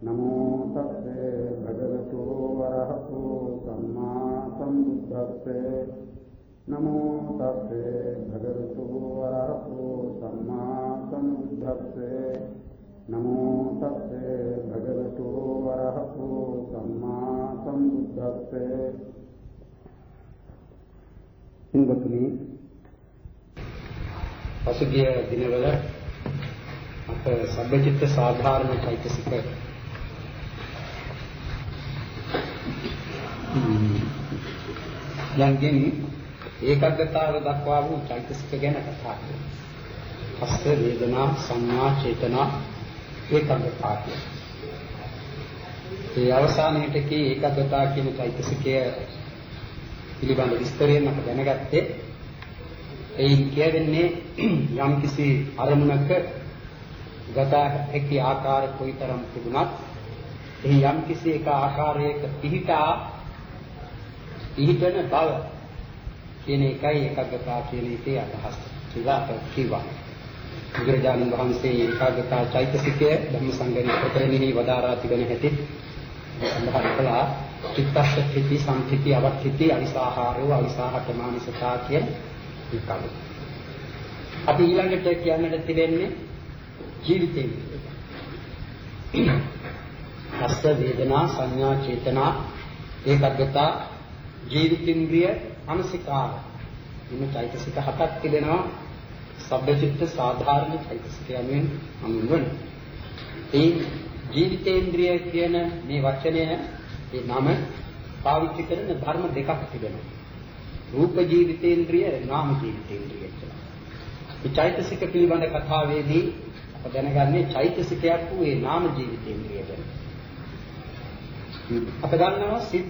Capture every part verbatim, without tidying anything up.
नमो तस्से भगवतो वरहतो सम्मा सम्बुद्धस्से नमो तस्से भगवतो वरहतो सम्मा सम्बुद्धस्से नमो तस्से भगवतो वरहतो सम्मा सम्बुद्धस्से हिंदुनी පසුගිය දිනවල අප සබ්බචිත්ත සාධාරණ චෛතසික යන්ගෙන් ඒකාග්‍රතාව දක්වා වූ චෛතසික ගැන කතා කරනවා. හස්ත වේදනා සංඥා චේතනා ඒකාග්‍රතාවය. ඒ අවසානයේට කී ඒකාග්‍රතාව කියන චෛතසිකය පිළිබඳ විස්තරයෙන් අප දැනගත්තේ ඒ කියන්නේ යම් කිසි අරමුණක ගත හැකි ආකාර කොයිතරම් තිබුණත් එහි යම් කිසි එක ආකාරයක පිහිටා පිහිටන බව කියන එකයි ඒකාග්‍රතාව කියන එකේ අදහස කියලා අප කිව්වා. බුදුරජාණන් වහන්සේ ඒකාග්‍රතාව චෛතසිකය ධම්මසංගණී ප්‍රකරණෙහි වදාරා තිබෙන හැටි සඳහන් කළා. චිත්තස්සති සම්පිති අවක්ඛිති අවිසාහාරෝ අවිසාහකමානිසතා කියන එකයි. අපි ඊළඟට කියන්නට තිබෙන්නේ ජීවිතේ. හස්ත වේදනා සංඥා චේතනා ඒකාග්‍රතාව ජීවිතින්ද්‍රිය අනුසිකාර මේ චෛතසික හතක් තිබෙනවා. සබ්බචිත්ත සාධාරණ චෛතසිකයන්ෙන් හඳුන්වන. ඒ ජීවිතේන්ද්‍රිය කියන මේ වචනය මේ නම පාවිච්චි කරන ධර්ම දෙකක් තිබෙනවා. රූප ජීවිතේන්ද්‍රිය නාම ජීවිතේන්ද්‍රිය කියලා. මේ චෛතසික පිළිබඳ කතාවේදී අප දැනගන්නේ චෛතසිකයක් වූ ඒ නාම ජීවිතේන්ද්‍රිය ගැන. අප දන්නවා සිත්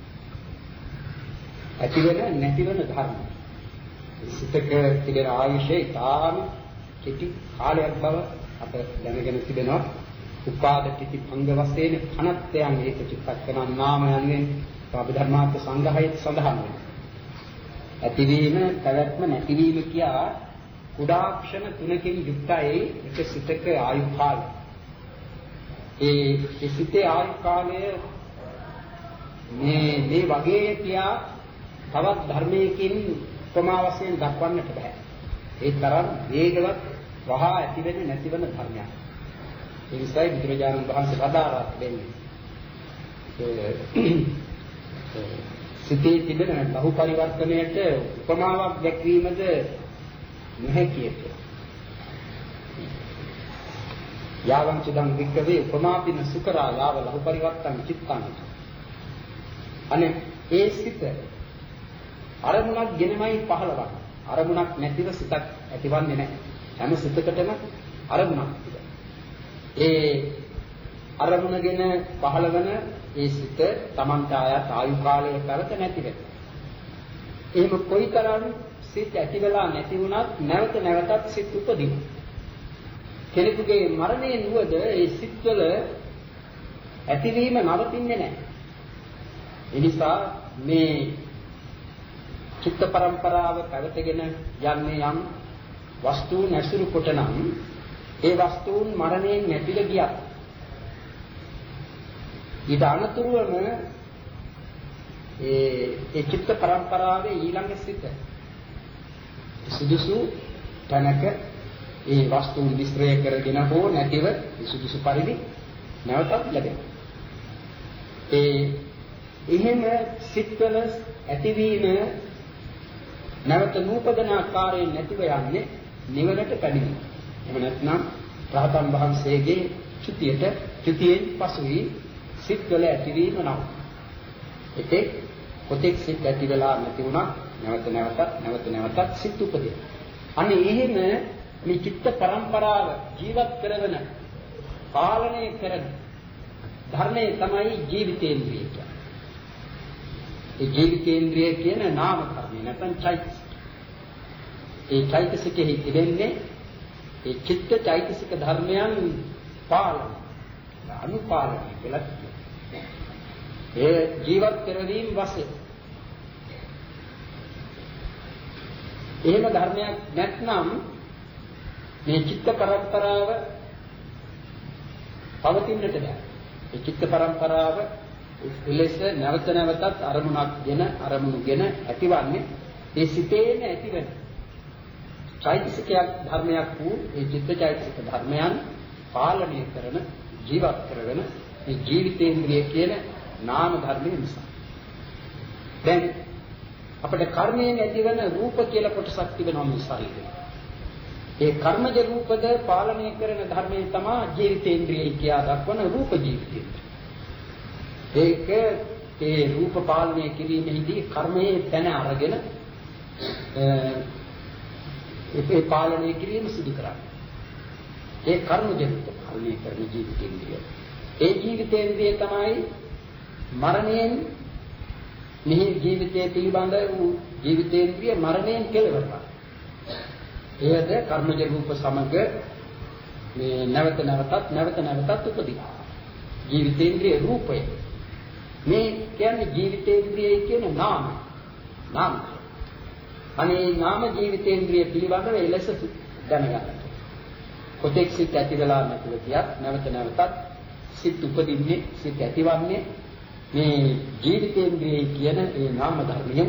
ඇතිවෙන නැතිවෙන ධර්ම. සිතක තිබෙන ආයුෂය ඊටාම කෙටි කාලයක් බව අප දැනගෙන තිබෙනවා. උපාද කිති භංග වශයෙන් අනත්යන් ඒක චිත්තක්කන නාමයන්ගෙන් අභිධර්මාර්ථ සංග්‍රහයේ සඳහන් වෙනවා. ඇතිවීම පැවැත්ම නැතිවීම කියා කුඩා ක්ෂණ තුනකින් යුක්තයි එක සිතක ආයු කාලය. ඒ සිතේ ආයු කාලය මේ මේ වගේ කියා තවත් ධර්මයකින් උපමා වශයෙන් දක්වන්නට බෑ. ඒ තරම් වේගවත් වහා ඇතිවෙන නැතිවෙන ධර්මයක්. ඒ නිසා බුදුරජාණන් වහන්සේ වදාරා දෙන්නේ සිතේ තිබෙන බහු පරිවර්තනයට උපමාවක් දැක්වීමද නොහැකිය කියලා. යාවං චිදං වික්කවේ උපමාපින සුකරා යාව ලහු පරිවර්තන චිත්තං. අනේ ඒ සිත අරමුණක් ගෙනමයි පහළවන්නේ. අරමුණක් නැතිව සිතක් ඇතිවන්නේ නැහැ. හැම සිතකටම අරමුණක් තිබෙනවා. ඒ අරමුණගෙන පහළවන ඒ සිත තමන්ට ආයත් ආයු කාලයේ කරත නැති වෙනවා. එහෙම කොයිතරම් සිත ඇති වෙලා නැති වුණත් නැවත නැවතත් සිත් උපදිනවා. කෙනෙකුගේ මරණයෙන් වුවද ඒ සිත්වල ඇතිවීම නවතින්නේ නැහැ. ඒ නිසා මේ චිත්ත පරම්පරාව පැවතගෙන යන්නේ යම් වස්තුන් ඇසුරු කොට නම් ඒ වස්තුන් මරණයෙන් නැතිව ගියත් ඊට අනතුරුවම ඒ ඒ චිත්ත පරම්පරාවේ ඊළඟ සිත සුදුසු තැනක ඒ වස්තුන් විස්තරය කරගෙන හෝ නැතිව සුදුසු පරිදි නැවතත් ලැබෙනවා. ඒ එහෙම සිත්වල ඇතිවීම නැවත නූපදන ආකාරයෙන් නැතිව යන්නේ නිවනට පැමිණෙන. එහෙම නැත්නම් රහතන් වහන්සේගේ චුතියට චුතියෙන් පසුයි සිත්වල ඇතිවීම නම්. ඒකේ කොතෙක් සිත් ඇති වෙලා නැති වුණා නැවත නැවතත් නැවත නැවතත් සිත් උපදින. අනේ එහෙම මේ චිත්ත පරම්පරාව ජීවත් කරන පාලනය කරන ධර්මයේ තමයි ජීවිතේන්ද්‍රිය කියන්නේ. ඒ ජීවිතේන්ද්‍රිය කියන නාම ධර්මය නැත්නම් චෛතසික. ඒ චෛතසිකෙහි තිබෙන්නේ ඒ චිත්ත චෛතසික ධර්මයන් පාලනය අනුපාලනය කියලා කියනවා. ඒ ජීවත් කරවීම වශයෙන් එහෙම ධර්මයක් නැත්නම් මේ චිත්ත පරම්පරාව පවතින්නට බෑ. ඒ චිත්ත පරම්පරාව එලෙස නැවත නැවතත් අරමුණක්ගෙන අරමුණුගෙන ඇතිවන්නේ ඒ සිතේම ඇතිවෙන චෛතසිකයක් ධර්මයක් වූ ඒ චිත්ත චෛතසික ධර්මයන් පාලනය කරන ජීවත් කරගෙන මේ ජීවිතේන්ද්‍රිය කියන නාම ධර්මයේ නිසා. දැන් අපිට කර්මයෙන් ඇතිවන රූප කියලා කොටසක් තිබෙනවා මේ ශරීරේ. ඒ කර්මජ රූපද පාලනය කරන ධර්මයේ තමයි ජීවිතේන්ද්‍රියයි කියා දක්වන රූප ජීවිතය. ඒක ඒ රූප පාලනය කිරීමේදී කර්මයේ තැන අරගෙන ඒ පාලනය කිරීම සිදු කරන්නේ. ඒ කර්මජ රූප පාලනය කරන ජීවිතේන්ද්‍රිය. ඒ ජීවිතේන්ද්‍රිය තමයි මරණයෙන් මෙහි ජීවිතයේ පිළිබඳ වූ ජීවිතේන්ද්‍රිය මරණයෙන් කෙලවර කරනවා. එයද කර්මජ රූප සමග මේ නැවත නැවතත් නැවත නැවතත් උපදිනවා. ජීවිතේන්ද්‍රිය රූපය. මේ කියන්නේ ජීවිතේන්ද්‍රියයි කියන නාම. නාම. අනේ නාම ජීවිතේන්ද්‍රිය පිළිබඳව එලෙස දැනගන්න. කොටෙක් සිත් ඇති වෙලා නැතිව ගියත් නැවත නැවතත් සිත් උපදින්නේ සිත් ඇතිවන්නේ මේ ජීවිතේන්ද්‍රියයි කියන ඒ නාම ධර්මයෙන්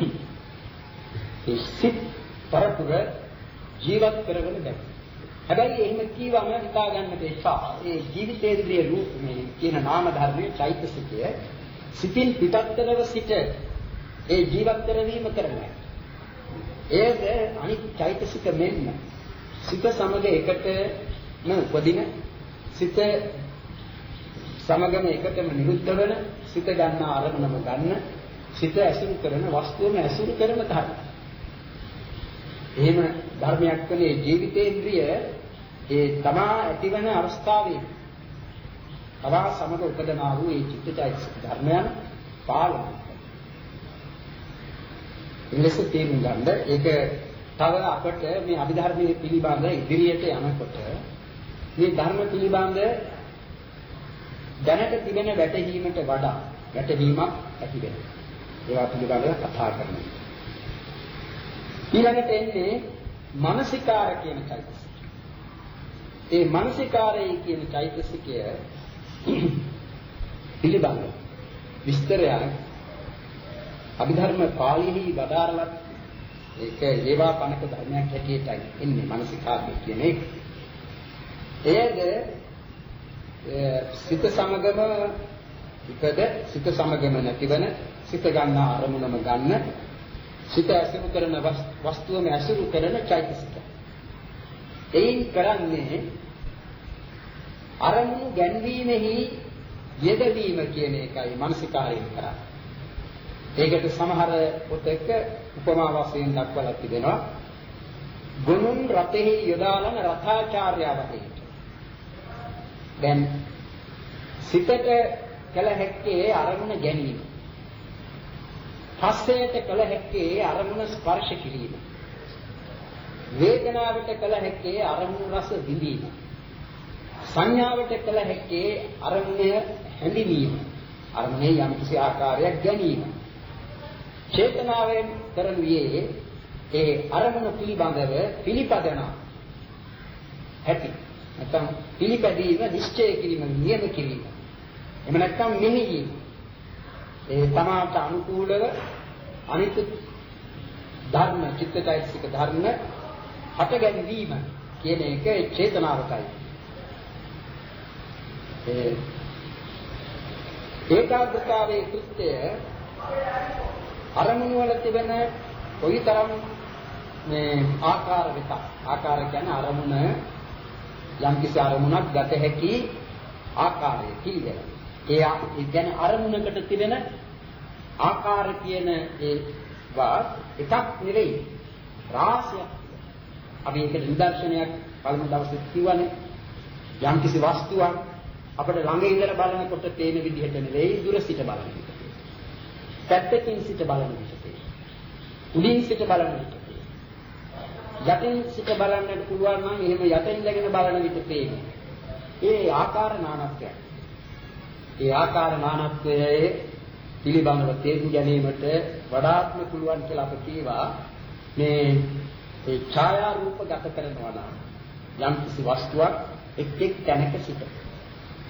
ඒ සිත් පරතුර ජීවත් කරගෙන දැක්. හැබැයි එහෙම කීවම හිතා ගන්න දෙපා. ඒ ජීවිතේන්ද්‍රිය රූප මේ කියන නාම ධර්මයේ චෛතසිකය සිතින් පිටත්තරව සිට ඒ ජීවත් කරවීම කරනවා. ඒද අනිත් චෛතසික මෙන්න සිත සමග එකටම උපදින සිත සමගම එකටම නිරුද්ධ වෙන සිත ගන්න ආරමුණම ගන්න සිත ඇසුරු කරන වස්තුවම ඇසුරු කරන ධර්ම. එහෙම ධර්මයක් කලේ ජීවිතේන්ද්‍රිය ඒ තමා ඇතිවන අවස්ථාවේ තමා සමග උපදනා වූ ඒ චිත්තචෛතසික ධර්මයන් පාලනය කරනවා. ඉංග්‍රීසි තේරුම් ගන්න ඒක තව අපට මේ අභිධර්මයේ පිළිබඳ ඉදිරියට යනකොට මේ ධර්ම පිළිබඳ දැනට තිබෙන වැටහීමට වඩා වැටහීමක් ඇති වෙනවා. ඒවා පිළිබඳව කතා කරනවා. ඊළඟට එන්නේ මානසිකාර කියන චෛතසිකය. ඒ මානසිකාරය කියන චෛතසිකය පිළිබඳව විස්තරයක් අභිධර්ම පාළියෙහි වදාරලා ඒක ඒවා පණක ධර්මයක් හැටියටයි එන්නේ මානසිකාරය කියන එක. එයද සිත සමගම ඉපද සිත සමගම නැතිවන සිත ගන්න අරමුණම ගන්න සිත ඇසුරු කරන වස්තුවම ඇසුරු කරන චෛතසිකය. එයින් කරන්නේ අරමුණු ගැන්වීමෙහි යෙදවීම කියන එකයි මානසිකාරයෙන් කරන්නේ. ඒකට සමහර පොතක උපමා වශයෙන් දක්වලා තිබෙනවා. ගුණුන් රතෙහි යොදාලන රථාචාර්යවතේ. දැන් සිතට කල හැක්කේ අරමුණ ගැනීම. හස්සයට කල හැක්කේ අරමුණ ස්පර්ශ කිරීම. වේදනාවට කල හැක්කේ අරමුණ රස විඳීම. සංඥාවට කල හැක්කේ අරමුණ හැඳිනීම. අරමුණේ යම් කිසි ආකාරයක් ගැනීම. චේතනාවෙන් කරන්නේ ඒ අරමුණ පිළිබඳව පිළිපදන ඇති. නැත්නම් පිළිපැදීම නිශ්චය කිරීම නියම කිරීම. එහෙම නැත්නම් මෙනෙහි ඒ තමාට අනුකූලව අනිත් ධර්ම චිත්තචෛතසික ධර්ම හට ගැනීම කියන එක චේතනාවකයි. ඒ ඒකාග්‍රතාවයේ කෘත්‍ය අරමුණු වල තිබෙන කොයිතරම් මේ ආකාර විත ආකාර කියන්නේ අරමුණ යම් කිසි අරමුණක් ගත හැකි ආකාරය පිළිදෙන. ඒ කියන්නේ අරමුණකට තිබෙන ආකාර කියන ඒවා එකක් නෙවෙයි රාශියක්. අපි ඒකට නිදර්ශනයක් පළමු දවසේ කිව්වනේ යම් කිසි වස්තුවක් අපිට ළඟ ඉඳලා බලනකොට තේන විදිහට නෙවෙයි දුර සිට බලන විදිහට. පැත්තකින් සිට බලන විදිහට. උඩින් සිට බලන විදිහට. යටින් සිට බලන්නට පුළුවන් නම් එහෙම යටින් ඉඳගෙන බලන විට තේන්නේ. ඒ ආකාර නානත්වය. ඒ ආකාර නානත්වයේ පිළිබඳව තේරුම් ගැනීමට වඩාත්ම පුළුවන් කියලා අප කීවා මේ ඒ ඡායා රූප ගත කරනවා නම් යම් කිසි වස්තුවක් එක් එක් තැනක සිට.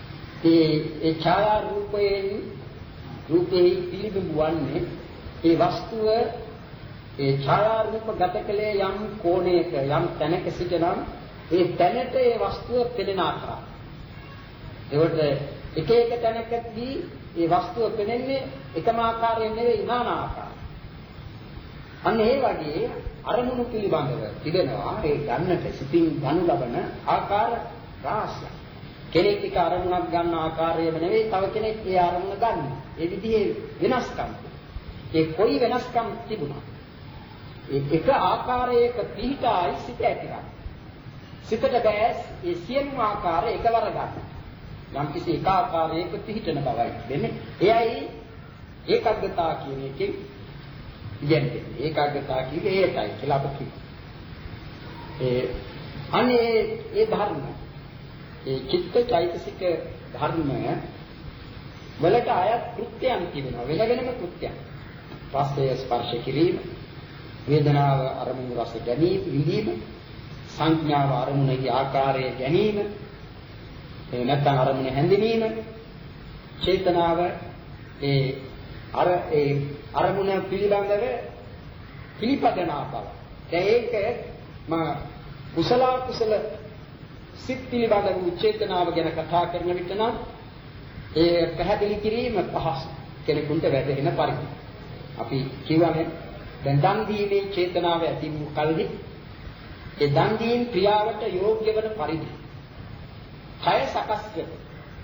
ඒ ඒ ඡායා රූපයෙන් රූපේ පිළිබිඹු වන්නේ ඒ වස්තුව ඒ ඡායා රූප ගත කලේ යම් කෝණයක යම් තැනක සිටනම් ඒ තැනට ඒ වස්තුව පෙනෙන ආකාරය. ඒකට එක එක තැනකදී ඒ වස්තුව පෙනෙන්නේ එකම ආකාරයෙන් නෙවෙයි নানা ආකාරයෙන්. අන්න ඒ වගේ අරමුණු පිළිබඳව තිබෙනවා ඒ ගන්නට සිතින් ගනු ලබන ආකාර රාශිය. කෙනෙක් එක අරමුණක් ගන්න ආකාරයම නෙවෙයි තව කෙනෙක් ඒ අරමුණ ගන්න. ඒ විදිහේ වෙනස්කම්. ඒ කොයි වෙනස්කම් තිබුණා. ඒ එක ආකාරයක පිහිටායි සිත ඇතිවන්නේ. සිතට බෑ ඒ සියලුම ආකාරය එකවර ගන්න. යම් කිසි එක ආකාරයක පිහිටන බවයි වෙන්නේ. එයයි ඒකාග්‍රතාව කියන එකෙන් කියන්නේ. ඒකාග්‍රතාව කියන්නේ ඒකයි කියලා අපිට කියනවා. ඒ අනේ ඒ ධර්ම ඒ චිත්ත චෛතසික ධර්ම වලට අයත් කෘත්‍යයන් තිබෙනවා. වෙන වෙනම කෘත්‍යයන්. පස්සේ ස්පර්ශ කිරීම, වේදනාව අරමුණු රස ගැනීම, විඳීම, සංඥාව අරමුණේ ආකාරය ගැනීම, ඒ නැත්නම් අරමුණ හැඳිනීම, චේතනාව ඒ අර ඒ අරමුණ පිළිබඳව පිළිපදනා බව. ඒක මා කුසල කුසල සිත් පිළිබඳව චේතනාව ගැන කතා කරන විට නම් ඒ පැහැදිලි කිරීම පහසු කෙනෙකුට වැටහෙන පරිදි. අපි කියවනේ දැන් දන් දීමේ චේතනාව ඇති වූ කල්හි ඒ දන් දීම ක්‍රියාවට යෝග්‍ය වන පරිදි කය සකස් වෙනවා.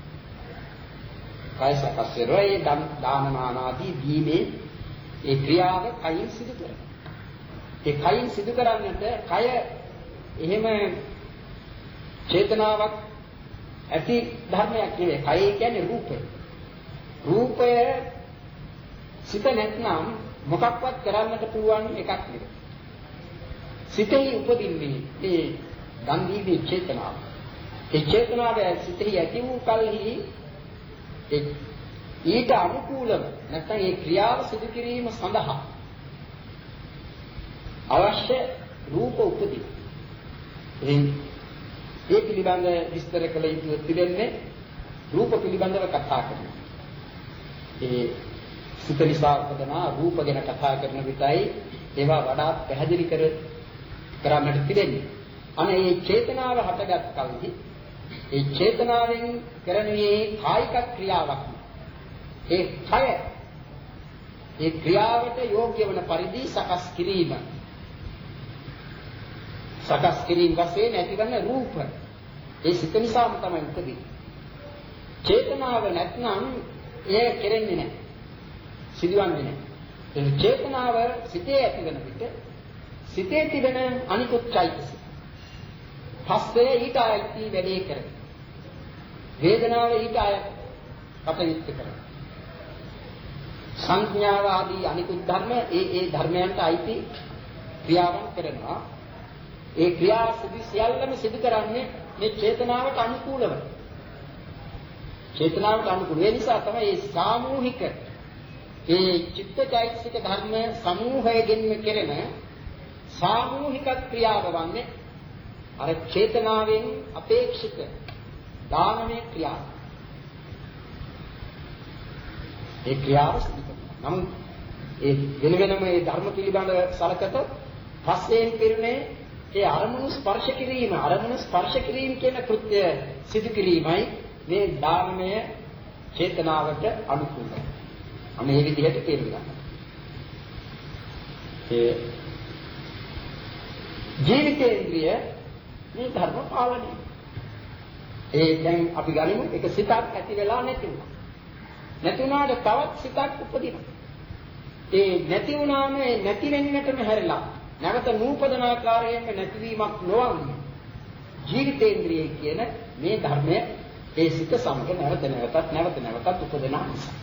කය සකස් වෙනවා ඒ දානමාන ආදී දීමේ ඒ ක්‍රියාව කයින් සිදු කරනවා. ඒ කයින් සිදු කරන්නට කය එහෙම චේතනාවක් ඇති ධර්මයක් නෙවෙයි. කය කියන්නේ රූපය. රූපය සිත නැත්නම් මොකක්වත් කරන්නට පුළුවන් එකක් නෙවෙයි. සිතෙහි උපදින්නේ මේ ගන්ධීවේ චේතනාව. ඒ චේතනාව සිතෙහි ඇති වූ කල්හි ඒ ඊට අනුකූලව නැත්නම් ඒ ක්‍රියාව සිදු කිරීම සඳහා අවශ්‍ය රූප උපදී. එයින් ඒ පිළිබඳ විස්තර කළ යුතු තිබෙන්නේ රූප පිළිබඳව කතා කරනවා. ඒ සිත නිසා උපදන රූප ගැන කතා කරන විටයි ඒවා වඩාත් පැහැදිලි කර කරන්නට තිබෙන්නේ. අනේ මේ චේතනාව හටගත් කල්හි ඒ චේතනාවෙන් කරන්නේ කායික ක්‍රියාවක්. ඒ කය ඒ ක්‍රියාවට යෝග්‍ය වන පරිදි සකස් කිරීම. සකස් කිරීම වශයෙන් ඇතිවන රූප ඒ සිත නිසාම තමයි උපදින්නේ. චේතනාව නැත්නම් එය කෙරෙන්නේ නැහැ. සිදුවන්නේ නැහැ. ඒ චේතනාව සිතේ ඇතිවන විට සිතේ තිබෙන අනිකුත් චෛතසික පස්සේ ඊට ආйти වැඩේ කරනවා. වේදනාව ඊට ආය කටයුත්ත කරනවා. සංඥාව ආදී අනිකුත් ධර්ම ඒ ඒ ධර්මයන්ට ආйти ක්‍රියාවන් කරනවා. ඒ ක්‍රියා සිදු සියල්ලම සිදු කරන්නේ මේ චේතනාවට අනුකූලව. චේතනාවට අනුකූල. ඒ නිසා තමයි මේ සාමූහික ඒ චිත්තචෛතසික ධර්ම සමූහයෙන් කෙරෙන සාමූහික ක්‍රියාව වන්නේ අර චේතනාවෙන් අපේක්ෂිත දානමය ක්‍රියාව. ඒ ක්‍රියාව සිදු කරනවා. නමුත් ඒ වෙන වෙනම මේ ධර්ම පිළිබඳව සලකතොත් පස්යෙන් පිරුණේ ඒ අරමුණු ස්පර්ශ කිරීම අරමුණු ස්පර්ශ කිරීම කියන කෘත්‍ය සිදු කිරීමයි මේ ධර්මය චේතනාවට අනුකූලයි. අනේ මේ විදිහට තේරුම් ගන්න. ඒ ජීවිතේන්ද්‍රිය මේ ධර්ම පාලනය. ඒ දැන් අපි ගනිමු එක සිතක් ඇති වෙලා නැති වුණා. නැති වුණාට තවත් සිතක් උපදිනවා. ඒ නැති වුණාම ඒ නැති වෙන්නටම හැරලා නැවත නූපදන ආකාරයෙන් නැතිවීමක් නොවන්නේ. ජීවිතේන්ද්‍රිය කියන මේ ධර්මය ඒ සිත සමග නැවත නැවතත් නැවත නැවතත් උපදන නිසා.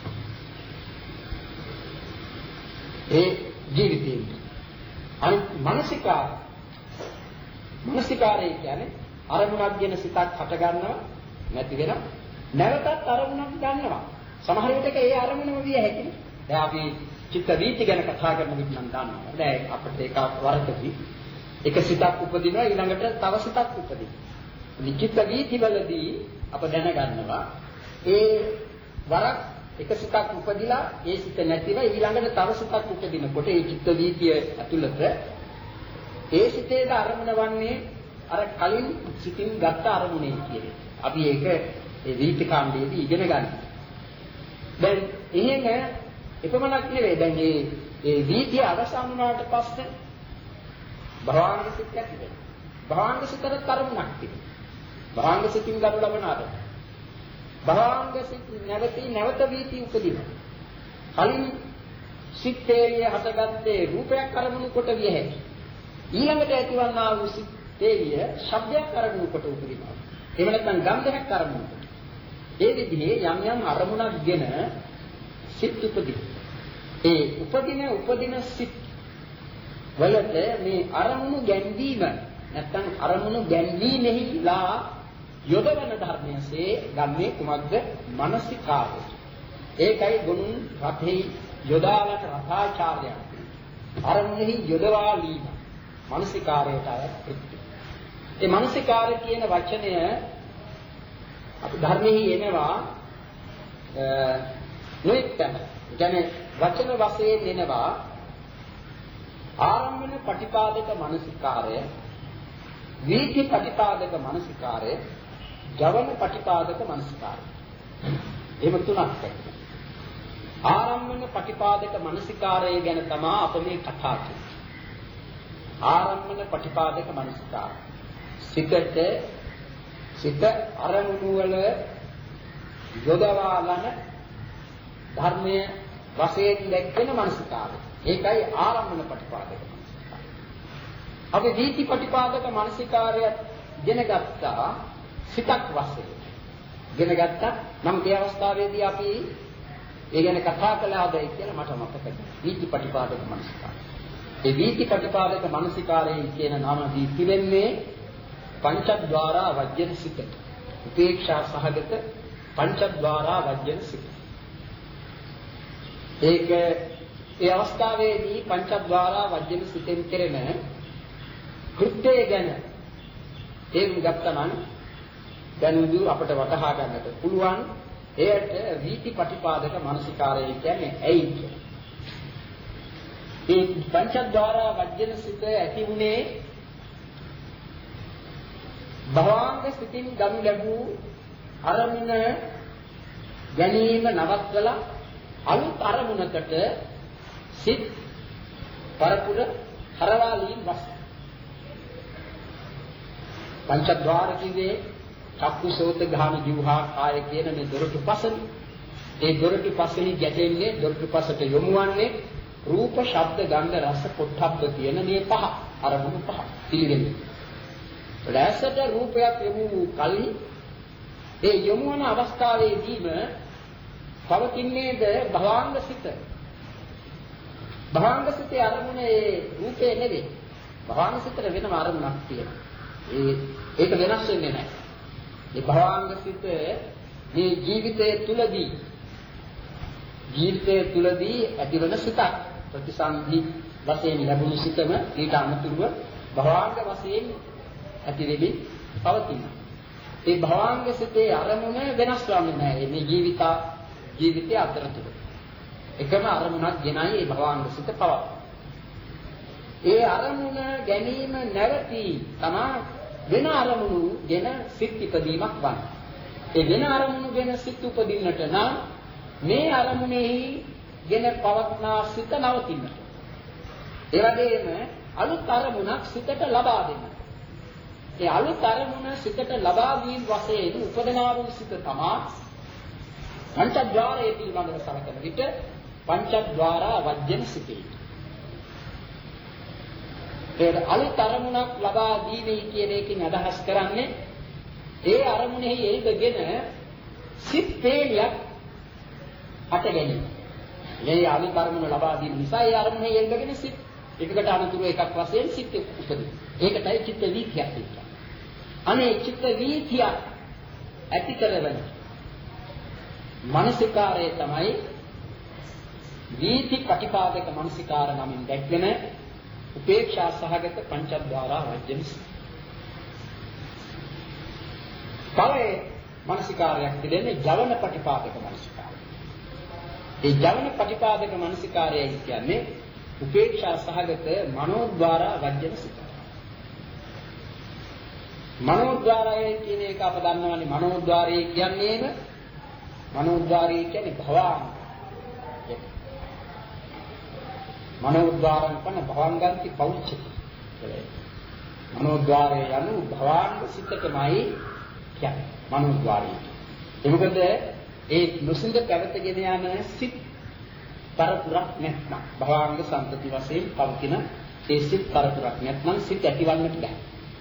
ඒ ජීවිතේන්ද්‍රිය. අනිත් මානසිකා මානසිකාරය කියන්නේ අරමුණක් ගැන සිතක් හට ගන්නවා නැති වෙනවා නැවතත් අරමුණක් ගන්නවා. සමහර විටක ඒ අරමුණම විය හැකියි. දැන් අපි චිත්ත වීති ගැන කතා කරන විට නම් දන්නවා. දැන් අපිට ඒක වරකදී එක සිතක් උපදිනවා ඊළඟට තව සිතක් උපදිනවා. මේ චිත්ත වීති වලදී අප දැනගන්නවා ඒ වරක් එක සිතක් උපදිලා ඒ සිත නැතිව ඊළඟට තව සිතක් උපදිනකොට ඒ චිත්ත වීතිය ඇතුළත ඒ සිතේද අරමුණ වන්නේ අර කලින් සිතින් ගත්ත අරමුණේ කියන්නේ. අපි ඒක ඒ වීති කාණ්ඩයේදී ඉගෙන ගන්න. දැන් එහෙම එපමණක් නෙවෙයි දැන් මේ ඒ වීතිය අවසන් වුණාට පස්සේ භවංග සිත් ඇති වෙනවා. භවංග සිතට කර්මණක් තියෙනවා. භවංග සිතින් ගන්න ලබන අරමුණ. භවංග සිත් නැවතී නැවත වීති උපදිනවා. කලින් සිත්තේය හටගත්තේ රූපයක් අරමුණු කොට විය හැකි. ඊළඟට ඇතිවන්නා වූ සිත්තේය ශබ්දයක් අරමුණු කොට උපදිනවා. එහෙම නැත්නම් ගන්ධයක් අරමුණු කොට. ඒ විදිහේ යම් යම් අරමුණක්ගෙන සිත් උපදින. ඒ උපදින උපදින සිත් වලට මේ අරමුණු ගැන්වීම නැත්නම් අරමුණු ගැන්වීමෙහිලා යොදවන ධර්මයසේ ගන්නේ කුමක්ද? මානසිකාරය. ඒකයි ගුණ රතෙහි යොදාලට රථාචාර්යය. අරමුණෙහි යොදවාලීම මානසිකාරයට අයත් කෘත්‍ය. ඒ මානසිකාරය කියන වචනය අපි ධර්මෙහි එනවා නොඑක්තන. කියන්නේ වචන වශයෙන් එනවා ආරම්භන ප්‍රතිපාදක මානසිකාරය, වීති ප්‍රතිපාදක මානසිකාරය, ජවන ප්‍රතිපාදක මානසිකාරය. එහෙම තුනක් තියෙනවා. ආරම්භන ප්‍රතිපාදක මානසිකාරය ගැන තමයි අප මේ කතා කරන්නේ. ආරම්භන ප්‍රතිපාදක මානසිකාරය. සිතට සිත අරමුණු වල යොදවාලන ධර්මයේ වශයෙන් දැක්වෙන මානසිකාරය. ඒකයි ආරම්භන ප්‍රතිපාදක මානසිකාරය. අපි වීති ප්‍රතිපාදක මානසිකාරය ඉගෙන ගත්තා සිතක් වශයෙන්. ඉගෙන ගත්තා නම් මේ අවස්ථාවේදී අපි ඒ ගැන කතා කළාද කියලා මට මතකයි. වීති ප්‍රතිපාදක මානසිකාරය. ඒ වීති ප්‍රතිපාදක මානසිකාරය කියන නම දී තිබෙන්නේ පංචද්වාරා වජ්ජන සිත. උපේක්ෂා සහගත පංචද්වාරා වජ්ජන සිත. ඒක ඒ අවස්ථාවේදී පංචද්වාරා වජ්ජන සිතෙන් කෙරෙන කෘත්‍යය ගැන තේරුම් ගත්තනම් දැන් උදු අපට වටහා ගන්නට පුළුවන් එයට වීති ප්‍රතිපාදක මානසිකාරය කියන්නේ ඇයි කියන්නේ. මේ පංචද්වාරා වජ්ජන සිත ඇති වුණේ භවංග සිතින් ගනු ලැබූ අරමුණ ගැනීම නවත්වලා අලුත් අරමුණකට සිත් පරපුර හරවාලීම් වශයෙන් පංචද්වාර කිව්වේ චක්කු සෝත ගාන ජීවහා කාය කියන මේ දොරටු පසනේ. ඒ දොරටු පසෙහි ගැටෙන්නේ දොරටු පසට යොමුවන්නේ රූප, ශබ්ද, ගන්ධ, රස, පොට්ටබ්බ කියන මේ පහ අරමුණු පහ පිළිගන්නේ. රසට රූපයක් යොමු වූ කල්හි ඒ යොමු වන අවස්ථාවේදීම පවතින්නේද භවංග සිත. භවංග සිතේ අරමුණේ රූපේ නෙවෙයි. භවංග සිතට වෙනම අරමුණක් තියෙනවා. ඒ ඒක වෙනස් වෙන්නේ නැහැ. මේ භවංග සිත මේ ජීවිතයේ තුලදී ජීවිතයේ තුලදී ඇතිවන සිතක්. ප්‍රතිසන්ධි වශයෙන් ලැබුණු සිතම ඊට අනුතුරුව භවංග වශයෙන් ඇති වෙවි පවතින. ඒ භවංග සිතේ අරමුණ වෙනස් වෙන්නේ නැහැ. මේ ජීවිත ජීවිතය අතරතුර එකම අරමුණක් ගෙනයි මේ භවංග සිත පවතින. ඒ අරමුණ ගැනීම නැවති තමා වෙන අරමුණු ගෙන සිත් ඉදීමක් වань. ඒ වෙන අරමුණු ගෙන සිත් උපදින්නට නම් මේ අරමුණෙහි ගෙන පවත්නා සිත නවතින්නට. ඒ වගේම අලුත් අරමුණක් සිතට ලබා දෙන්න. ඒ අලුත් අරමුණ සිතට ලබා දීම වශයෙන් උපදනා වූ සිත තමා පංචද්වාරයේ පිළිබඳව සලකන විට පංචද්වාරා වජ්ජන සිතේ. ඒ අලුත් අරමුණක් ලබා දීමේ කියන එකකින් අදහස් කරන්නේ ඒ අරමුණෙහි එල්බගෙන සිත් වේලියක් අට ගැනීම. මේ අලුත් අරමුණ ලබා දීම නිසා ඒ අරමුණෙහි එල්බගෙන සිත් එකකට අනුතුරු එකක් වශයෙන් සිත් උපදින. ඒකටයි චිත්ත වීතියක් කියන්නේ. අනේ චිත්ත වීතිය ඇති කරවන මානසිකාරය තමයි වීති ප්‍රතිපාදක මානසිකාර නමින් දැක්වෙන උපේක්ෂා සහගත පංචද්වාරා වජ්ජන සිත. පළේ මානසිකාරයක් තිබෙන්නේ ජවන ප්‍රතිපාදක මානසිකාරය. ඒ ජවන ප්‍රතිපාදක මානසිකාරය කියන්නේ උපේක්ෂා සහගත මනෝද්වාර වජ්ජන සිත. මනෝද්වාරය කියන එක අප දන්නවනේ මනෝද්වාරය කියන්නේම මනෝද්වාරය කියන්නේ භවාංග. මනෝද්වාරං පන භවංගන්ති පෞච්චති. මනෝද්වාරය යනු භවාංග සිතකමයි කියන්නේ මනෝද්වාරය. ඒ මොකද ඒ නොසිඳ පැවතගෙන යන සිත් පරපුරක් නැත්නම් භවාංග සම්පති වශයෙන් පවතින ඒ සිත් පරපුරක් නැත්නම් සිත් ඇතිවන්නට බෑ.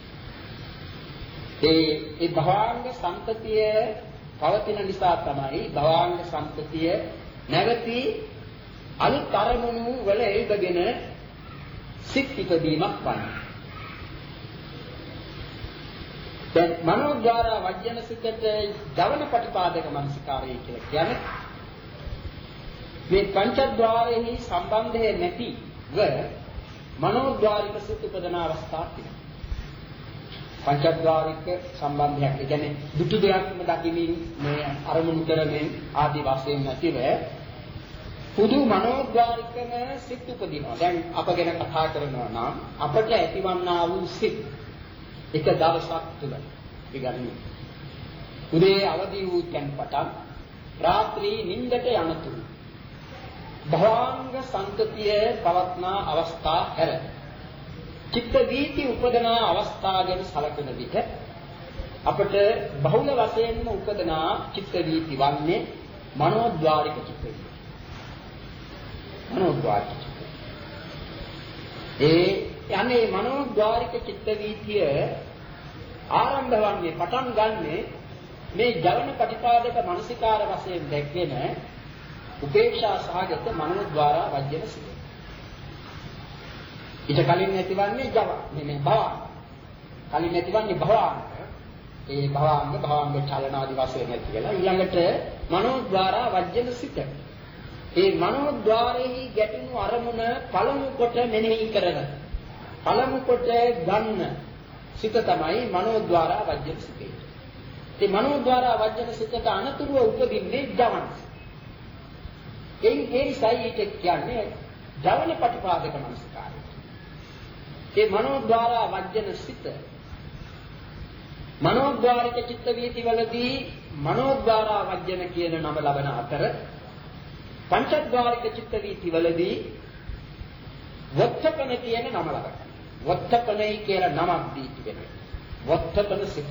ඒ ඒ භවාංග සම්පතිය පවතින නිසා තමයි භවාංග සම්පතිය නැවතී අලුත් අරමුණු වල එල්බගෙන සිත් ඉදීමක් වන්නේ. දැන් මනෝද්වාර වජ්ජන සිතට ජවන ප්‍රතිපාදක මනසිකාරය කියලා කියන්නේ මේ පංචද්වාරෙහි සම්බන්ධය නැතිව මනෝද්වාරික සිත් උපදන අවස්ථාවක් තිබෙනවා. පංචද්වාරික සම්බන්ධයක්. ඒ කියන්නේ දුටු දෙයක්ම දකිමින් මේ අරමුණු කරමින් ආදි වශයෙන් නැතිව පුදු මනෝද්වාරිකම සිත් උපදිනවා. දැන් අප ගැන කතා කරනවා නම් අපට ඇතිවන්නා වූ සිත් එක දවසක් තුල ඉගන්නේ. උදේ අවදි වූ තැන් පටන් රාත්‍රී නිින්දට යනතුරු භවාංග සංතතිය පවත්නා අවස්ථා හැර චිත්ත වීති උපදනා අවස්ථා ගැන සැලකෙන විට අපට බහුල වශයෙන්ම උපදනා චිත්ත වීති වන්නේ මනෝද්වාරික චිත්ත වීති. මනෝද්වාරික චිත්ත. ඒ යන්නේ මනෝද්වාරික චිත්ත වීතිය ආරම්භ වන්නේ පටන් ගන්නේ මේ ජවන ප්‍රතිපාදක මානසිකාර වශයෙන් දැක්වෙන උපේක්ෂා සහගත මනෝද්වාර වජ්ජන සිත. ඊට කලින් නැතිවන්නේ ජව නෙමෙයි භවාංග. කලින් නැතිවන්නේ භවාංග. ඒ භවාංග භවාංග චලන ආදි වශයෙන් නැති කියලා ඊළඟට මනෝද්වාර වජ්ජන සිත. ඒ මනෝද්වාරෙහි ගැටුණු අරමුණ පළමු කොට මෙනෙහි කරන පළමු කොට ගන්න සිත තමයි මනෝද්වාර වජ්ජන සිතේ. ඒ මනෝද්වාර වජ්ජන සිතට අනතුරුව උපදින්නේ ජවන්. ඒ ඒ සයිට කියන්නේ ජවන ප්‍රතිපාදක මනසිකාරය. ඒ මනෝද්වාර වජ්ජන සිත මනෝද්වාරික චිත්ත වීති වලදී මනෝද්වාර වජ්ජන කියන නම ලබන අතර පංචද්වාරික චිත්ත වීති වලදී වත්තපන කියන නම ලබනවා. වත්තපනයි කියලා නමක් දී තිබෙනවා. වත්තපන සිත.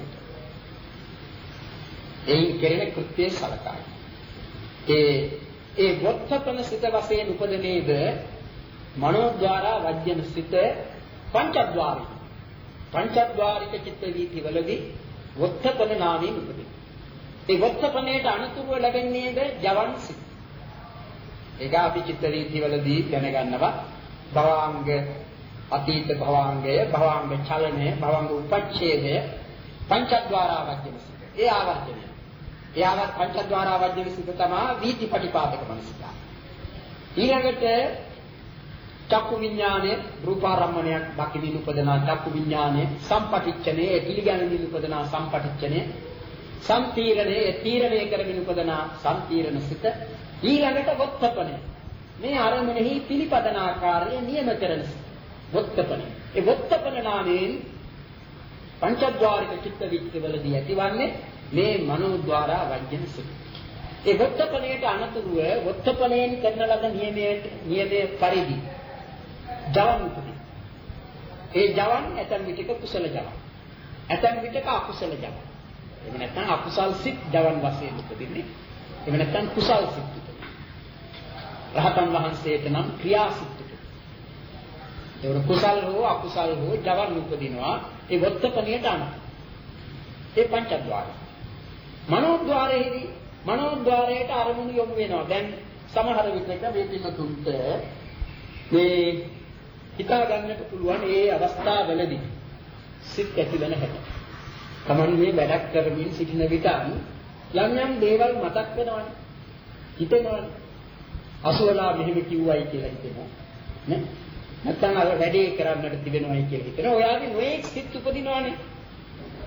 එයින් කෙරෙන කෘත්‍ය සලකයි. ඒ ඒ වත්තපන සිත වශයෙන් උපදනේද මනෝද්වාර වජ්ජන සිත පංචද්වාරික. පංචද්වාරික චිත්ත වීති වලදී වත්තපන නාමයෙන් උපදිනවා. ඒ වත්තපනේට අනුතුරුව ලැබෙන්නේද ජවන් සිත. ඒක අපි චිත්ත වීති වලදී දැනගන්නවා භවාංග අතීත භවාංගය, භවාංග චලනය, භවාංග උපච්ඡේදය, පංචද්වාර වජ්ජන සිත. ඒ ආවර්ජනය. ඒ ආවර් පංචද්වාර වජ්ජන සිත තමයි වීති ප්‍රතිපාදක මනසිකාර. ඊළඟට චක්කු විඥානය රූපාරම්මණයක් දකින්න උපදනා චක්කු විඥානය සම්පටිච්ඡනේ පිළිගැනීම උපදනා සම්පටිච්ඡනේ සම්පීරණේ තීරණය කරමින් උපදනා සම්පීරණ සිත. ඊළඟට වත්තපන මේ අරමුණෙහි පිළිපදන ආකාරය නියම කරන වත්තපන. ඒ වත්තපන නාමයෙන් පංචද්වාරික චිත්ත වීති වලදී ඇතිවන්නේ මේ මනෝද්වාර වජ්ජන සිත. ඒ වත්තපනයට අනතුරුව වත්තපනයෙන් කරන ලද නියමයේ නියමයේ පරිදි ජවන් උපදී. ඒ ජවන් ඇතන් විටක කුසල ජවන්. ඇතන් විටක අකුසල ජවන්. එහෙම නැත්නම් අකුසල් සිත් ජවන් වශයෙන් උපදින්නේ. එහෙම නැත්නම් කුසල් සිත්. රහතන් වහන්සේට නම් ක්‍රියා සිත්. ඒක කුසල් හෝ අකුසල් හෝ ජවන් උපදිනවා. ඒ වත්තපණියට අනුව. ඒ පංචද්වාරය. මනෝද්වාරයේදී මනෝද්වාරයට අරමුණු යොමු වෙනවා. දැන් සමහර විටක මේ පිටුන්ට මේ හිතා ගන්නට පුළුවන් ඒ අවස්ථාවවලදී සිත් ඇති වෙන හැටි. Taman මේ වැඩක් කරමින් සිටින විට යම් යම් දේවල් මතක් වෙනවනේ. හිතෙනවනේ. අසුවලා මෙහෙම කිව්වයි කියලා හිතෙනවා. නේ? නැත්නම් අර වැඩේ කරන්නට තිබෙනවයි කියලා හිතෙනවා. ඔයාගේ නොඑක් සිත් උපදිනවනේ.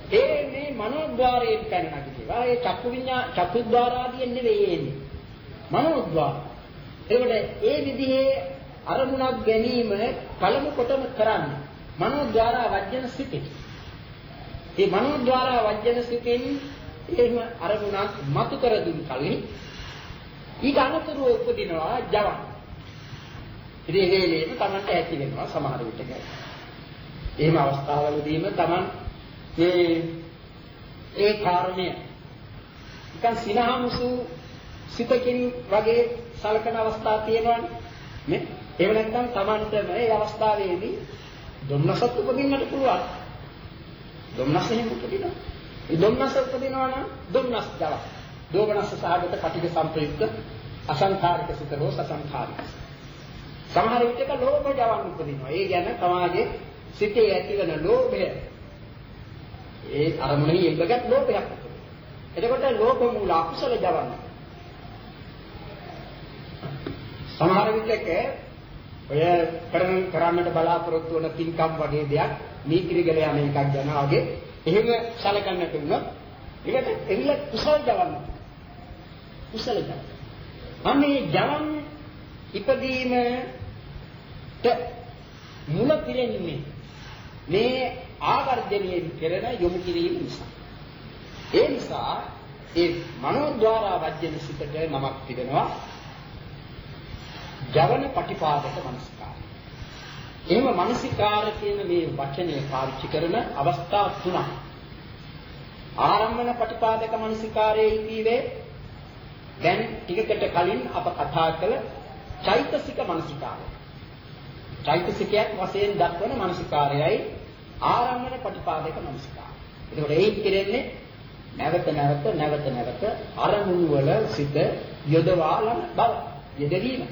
ඒ මේ මනෝද්වාරයෙන් පැන නැගිටිනවා. ඒ චක්කු විඤ්ඤා චක්කුද්වාර ආදියෙන් නෙවෙයි එන්නේ. මනෝද්වාර. ඒකට ඒ විදිහේ අරමුණක් ගැනීම පළමු කොටම කරන්නේ මනෝද්වාර වජ්ජන සිතේ. මේ මනෝද්වාර වජ්ජන සිතෙන් එහෙම අරමුණක් මතු කර දුන් කලින් ඊට අනතුරුව උපදිනවා ජවන්. ඉතින් ඒ වේලේම Tamanට ඇති වෙනවා සමහර විටක. එහෙම අවස්ථාවලදීම Taman මේ ඒ කාරණය නිකන් සිනහමුසු සිතකින් වගේ සලකන අවස්ථා තියෙනවනේ. නේ? එහෙම නැත්නම් Tamanට මේ අවස්ථාවේදී දුම්නසත් උපදින්නට පුළුවන්. දුම්නස එහෙම උපදිනවා. ඒ දුම්නස උපදිනවා නම් දුම්නස් ජව. දෝමනස සාගත කටික සම්ප්‍රයුක්ත අසංඛාරික සිතරෝ සසංඛාරික. සමහර විටක ලෝභ ජවන් උපදිනවා. ඒ ගැන තමාගේ සිතේ ඇතිවන ලෝභය ඒ අරමුණේ එල්බගත් ලෝභයක් උපදිනවා. එතකොට ලෝභ මූල අකුසල ජවන්. සමහර විටක ඔය කරන කරන්නට බලාපොරොත්තු වන පින්කම් වගේ දෙයක් නීතිරිගල යන එකක් ගැන වගේ එහෙම සැලකන්නට උනොත් ඒකට එල්ල කුසල ජවන්. කුසල ජවන්. අනේ ජවන් ඉපදීමට මුල පිරෙන්නේ මේ ආවර්ජනයෙන් කෙරෙන යොමු කිරීම නිසා. ඒ නිසා ඒ මනෝද්වාර වජ්ජන සිතට නමක් තිබෙනවා ජවන පටිපාදක මනසිකාරය. එහෙම මනසිකාර කියන මේ වචනය පාවිච්චි කරන අවස්ථා තුනක්. ආරම්භන පටිපාදක මනසිකාරයේ ඉතිවේ දැන් ටිකකට කලින් අප කතා කළ චෛතසික මනසිකාරය. චෛතසිකයක් වශයෙන් දක්වන මනසිකාරයයි ආරම්භන පටිපාදක මනසිකාරය. ඒකෝට ඒ කියන්නේ නැවත නැවත නැවත නැවත අරමුණු වල සිත යොදවාලන බව. යෙදවීම.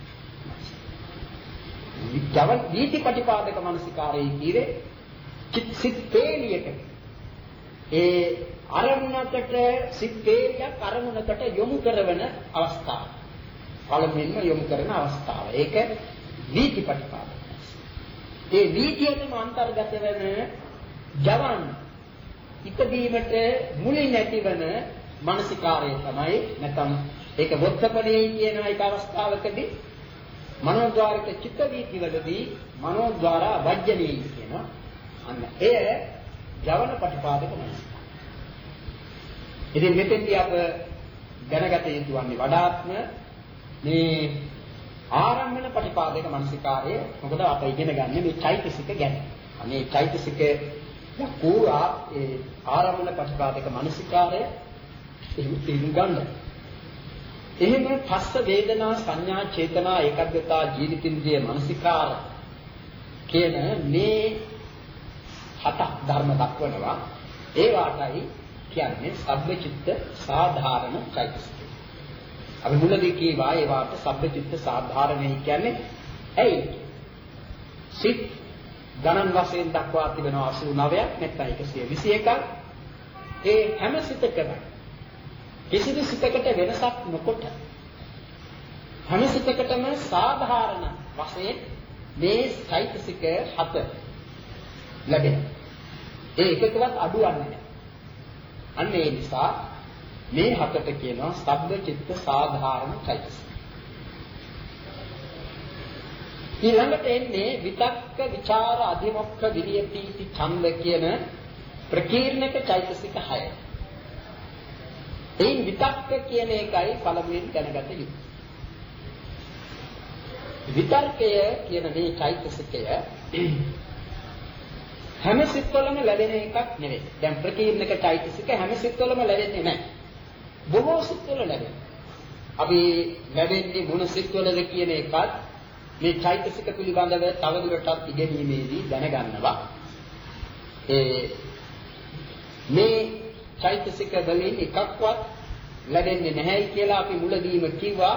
ජවන් දීති පටිපාදක මනසිකාරයේ කියේ සිත් තේලියක ඒ අරමුණකට සිත් තේලියක් අරමුණකට යොමු කරන අවස්ථාව. පළමුවෙන්ම යොමු කරන අවස්ථාව. ඒක දීති පටිපාදක. ඒ දීතියේම අන්තර්ගත වෙන ජවන් ඉදීමට මුලින් ඇතිවන මානසිකාරය තමයි නැත්නම් ඒක වොත්තපනේ කියන එක අවස්ථාවකදී මනෝද්වාරික චිත්ත වීතිවලදී මනෝද්වාර වජ්ජනේ කියනවා. අන්න එය ජවන ප්‍රතිපාදක මානසිකාරය. ඉතින් මෙතෙන්දී අප දැනගත යුතු වන්නේ වඩාත්ම මේ ආරම්භන ප්‍රතිපාදක මානසිකාරය. මොකද අප ඉගෙන ගන්න මේ චෛතසික ගැන. අනේ චෛතසික යකුවා ඒ ආරම්භන ප්‍රතිපාදක මානසිකාරය එහෙම තේරුම් ගන්න. එහෙම පස්ස වේදනා සංඥා චේතනා ඒකග්ගතා ජීවිතින්ද්‍රිය මානසිකාර කියන මේ හත ධර්ම දක්වනවා. ඒ වාටයි කියන්නේ සබ්බචිත්ත සාධාරණ චෛතසිකය. අපි මුලදී කියවා ඒ වාට සබ්බචිත්ත සාධාරණයි කියන්නේ ඇයි? සිත් ගණන් වශයෙන් දක්වා තිබෙනවා අසූ නවයක් නැත්නම් එකසිය විසි එකක්. ඒ හැම සිතකම කිසිදු සිතකට වෙනසක් නොකොට හැම සිතකටම සාධාරණ වශයෙන් මේ චෛතසික හත ලැබෙනවා. ඒ එකකවත් අඩුවන්නේ නැහැ. අන්න ඒ නිසා මේ හතට කියනවා සබ්බචිත්ත සාධාරණ චෛතසික. ඊළඟට එන්නේ විතක්ක විචාර අධිමොක්ඛ විරියති ඡන්ද කියන ප්‍රකීර්ණක චෛතසික හය. ඒ විතක්ක කියන එකයි පළමුවෙන් දැනගත යුතු. විතර්කය කියන මේ චෛතසිකය හැම සිත්වලම ලැබෙන එකක් නෙවෙයි. දැන් ප්‍රකීර්ණක චෛතසික හැම සිත්වලම ලැබෙන්නේ නැහැ. බොහෝ සිත්වල ලැබෙනවා. අපි ලැබෙන්නේ මොන සිත්වලද කියන එකත් මේ චෛතසික පිළිබඳව තවදුරටත් ඉගෙනීමේදී දැනගන්නවා. ඒ මේ චෛතසික වලින් එකක්වත් ලැබෙන්නේ නැහැයි කියලා අපි මුලදීම කිව්වා.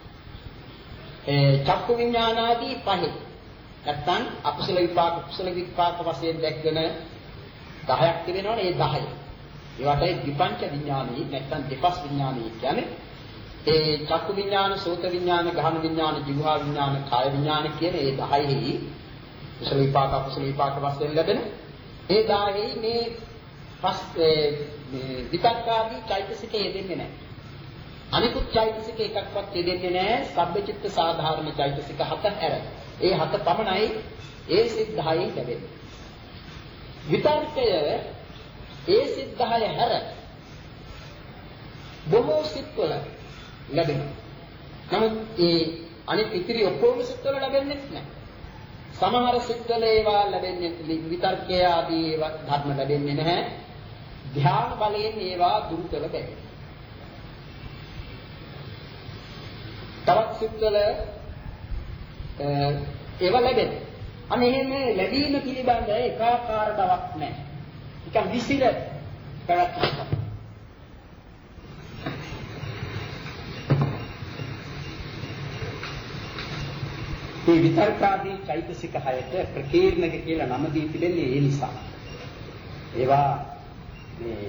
ඒ චක්කු විඥානාදී පහේ නැත්තම් අකුසල විපාක කුසල විපාක වශයෙන් දැක්වෙන දහයක් තිබෙනවනේ. ඒ දහය ඒවට විපංච විඥානී නැත්තම් දෙපස් විඥානී කියන්නේ ඒ චක්කු විඥාන, සෝත විඥාන, ගහන විඥාන, જીවහා විඥාන, කාය විඥාන කියන ඒ දහයෙහි කුසල විපාක අකුසල විපාක වශයෙන් ලැබෙන ඒ දහයෙහි මේ පස් මේ විතක්කාදී චෛතසිකේ යෙදෙන්නේ නැහැ. අනිකුත් චෛතසික එකක්වත් යෙදෙන්නේ නැහැ. සබ්බචිත්ත සාධාරණ චෛතසික හත හැර. ඒ හත පමණයි ඒ සිද්ධායෙන් ලැබෙන්නේ. විතර්කය ඒ සිද්ධාය හැර බොහෝ සිත්වල ලැබෙනවා. නමුත් ඒ අනිත් ඉතිරි ඔක්කොම සිත්වල ලැබෙන්නේ නැහැ. සමහර සිත්වල ඒවා ලැබෙන්නේ විතර්කය ආදී ඒවා ධර්ම ලැබෙන්නේ නැහැ. ධ්‍යාන බලයෙන් ඒවා දුරු කළ බැහැ. තවත් සිත්වල ඒවා ලැබෙන්නේ. අනේ එහෙම ලැබීම පිළිබඳ ඒකාකාර බවක් නැහැ. නිකන් විසිර පැවැත්මක්. මේ විතර්කාදී චෛතසික හයට ප්‍රකීර්ණක කියලා නම දී තිබෙන්නේ ඒ නිසා. ඒවා මේ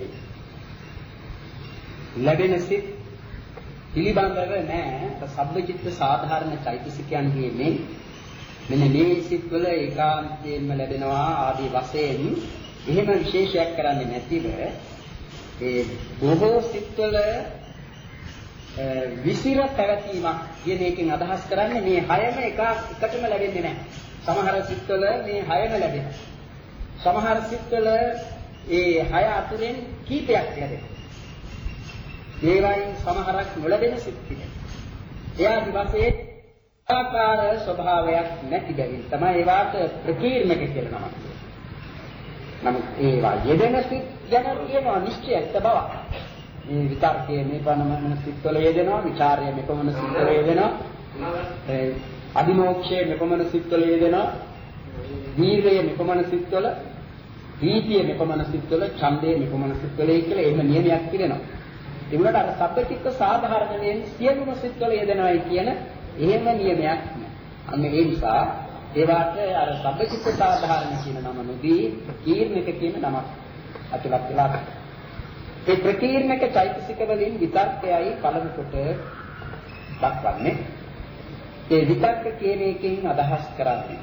ලැබෙන සිත් පිළිබඳව නෑ සබ්බචිත්ත සාධාරණ චෛතසිකයන් කියන්නේ මෙන්න මේ සිත්වල ඒකාන්තයෙන්ම ලැබෙනවා ආදී වශයෙන් එහෙම විශේෂයක් කරන්නේ නැතිව ඒ බොහෝ සිත්වල විසිර පැවතීමක් කියන එකෙන් අදහස් කරන්නේ මේ හයම එක එකටම ලැබෙන්නේ නැහැ. සමහර සිත්වල මේ හයම ලැබෙනවා. සමහර සිත්වල ඒ හය අතුරෙන් කීපයක් ලැබෙනවා. ඒවයින් සමහරක් නොලැබෙන සිත් තිබෙනවා. එයා දිවසේ ආකාර ස්වභාවයක් නැති බැවින් තමයි ඒවාට ප්‍රකීර්ණක කියලා නමක් තියෙන්නේ. නමුත් ඒවා යෙදෙන සිත් ගැන කියනවා නිශ්චයත් බවක්. මේ විතර්කයේ මේ පනමන සිත්වල යෙදෙනවා, විචාරයේ මෙපමණ සිත්වල යෙදෙනවා, ඒ අදිමෝක්ෂයේ මෙපමණ සිත්වල යෙදෙනවා, දීර්ඝයේ මෙපමණ සිත්වල, දීතියේ මෙපමණ සිත්වල, ඡන්දයේ මෙපමණ සිත්වල කියලා එහෙම නියමයක් පිළිනවා. ඒ වුණාට අර සබ්බචිත්ත සාධාරණයෙන් සියලුම සිත්වල යෙදෙනවායි කියන එහෙම නියමයක් නැහැ. අන්න ඒ නිසා ඒවාට අර සබ්බචිත්ත සාධාරණ කියන නම නොදී ප්‍රකීර්ණක කියන නමක් අතුලත් වෙලා තියෙනවා. ඒ ප්‍රකීර්ණක චෛතසික වලින් විතර්කයයි පළමු කොට දක්වන්නේ. ඒ විතර්ක කියන එකෙන් අදහස් කරන්නේ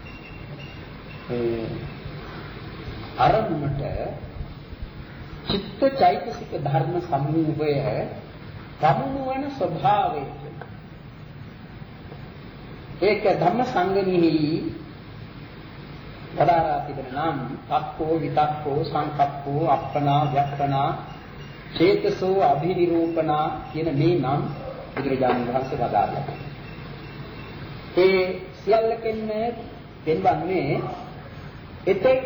ඒ අරමුණට චිත්ත චෛතසික ධර්ම සමූහය පමුණුවන ස්වභාවය. ඒක ධම්ම සංගමෙහි වදාරා තිබෙන නම් තක්කෝ විතක්කෝ සංකප්පෝ අප්පනා ව්‍යක්ඛනා චේතසෝ අභිනිරූපණා කියන මේ නම් බුදුරජාණන් වහන්සේ වදාළා. ඒ සියල්ලකින් පෙන්වන්නේ එතෙක්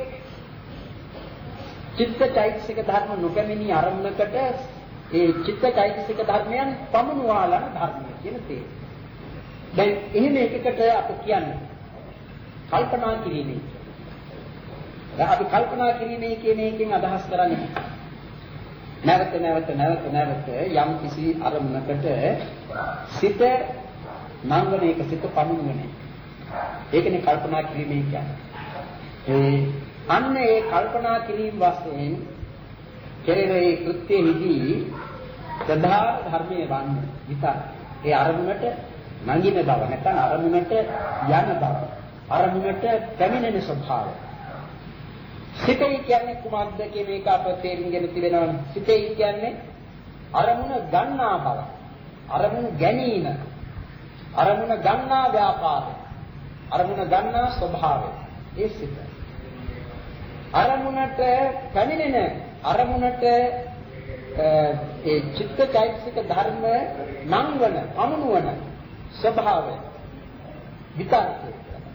චිත්ත චෛතසික ධර්ම නොකැමිනි අරමුණකට ඒ චිත්ත චෛතසික ධර්මයන් පමුණුවාලන ධර්මය කියන තේ. දැන් එහෙම එකකට අපි කියන්නේ කල්පනා කිරීමයි. දැන් අපි කල්පනා කිරීමයි කියන එකෙන් අදහස් කරන්නේ නැවත නැවත නැවත නැවත යම් කිසි අරමුණකට සිත නංවන එක සිත පමුණුවන එක. ඒකනේ කල්පනා කිරීමයි කියන්නේ. ඒ අන්න ඒ කල්පනා කිරීම වශයෙන් කෙරෙන ඒ කෘත්‍යෙහිදී සදා ධර්මයේ වන්නේ විතර. ඒ අරමුණට නංගින බව නැත්නම් අරමුණට යන බව. අරමුණට පැමිණෙන ස්වභාවය. සිතේ කියන්නේ කුමක්ද කියන එක අප තේරුම් ගෙන තිබෙනවා. සිතේ කියන්නේ අරමුණ ගන්නා බව. අරමුණ ගැනීම. අරමුණ ගන්නා ව්‍යාපාරය. අරමුණ ගන්නා ස්වභාවය. ඒ සිත. අරමුණට පැමිණෙන අරමුණට ඒ චිත්ත චෛතසික ධර්ම නංවන අනුනුවන ස්වභාවය විතර්කය.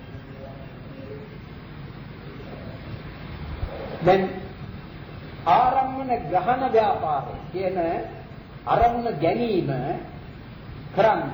දැන් ආරම්මන ග්‍රහණ ව්‍යාපාරය කියන අරමුණ ගැනීම කරන්න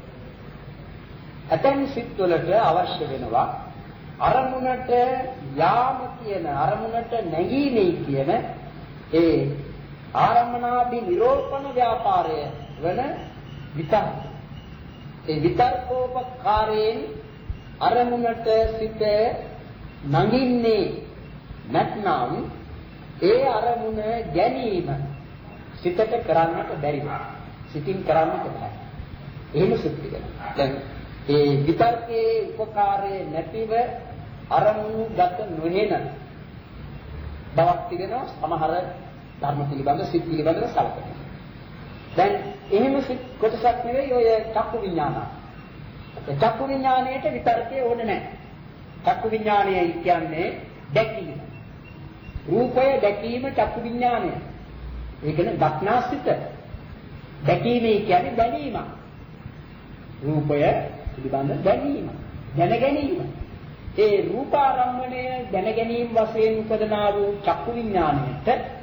ඇතැම් සිත්වලට අවශ්‍ය වෙනවා අරමුණට යාම කියන අරමුණට නැගීමේ කියන ඒ ආරම්මනාදී නිරෝපණ ව්‍යාපාරය වන විතර්ක. ඒ විතර්කෝපකාරයෙන් අරමුණට සිත නගින්නේ නැත්නම් ඒ අරමුණ ගැනීම සිතට කරන්නට බැරි වෙනවා. සිතින් කරන්නට බෑ. එහෙම සිද්ධ වෙනවා. දැන් ඒ විතර්කයේ උපකාරයේ නැතිව අරමුණු ගත නොහෙන බවක් තිබෙනවා සමහර ධර්ම පිළිබඳ සිත් පිළිබඳව සලකනවා. දැන් එහෙම සිත් කොටසක් නෙවෙයි ඔය චක්කු විඥාන. චක්කු විඥාණයට විතර්කයේ ඕනේ නැහැ. චක්කු විඥාණය කියන්නේ දැකීම. රූපය දැකීම චක්කු විඥාණය. ඒ කියන්නේ දක්නාසිත. දැකීම කියන්නේ දැනීම. රූපය පිළිබඳ දැනීම. දැන ගැනීම. ඒ රූපාරම්මණය දැන ගැනීම වශයෙන් උපදනා වූ චක්කු විඥාණයට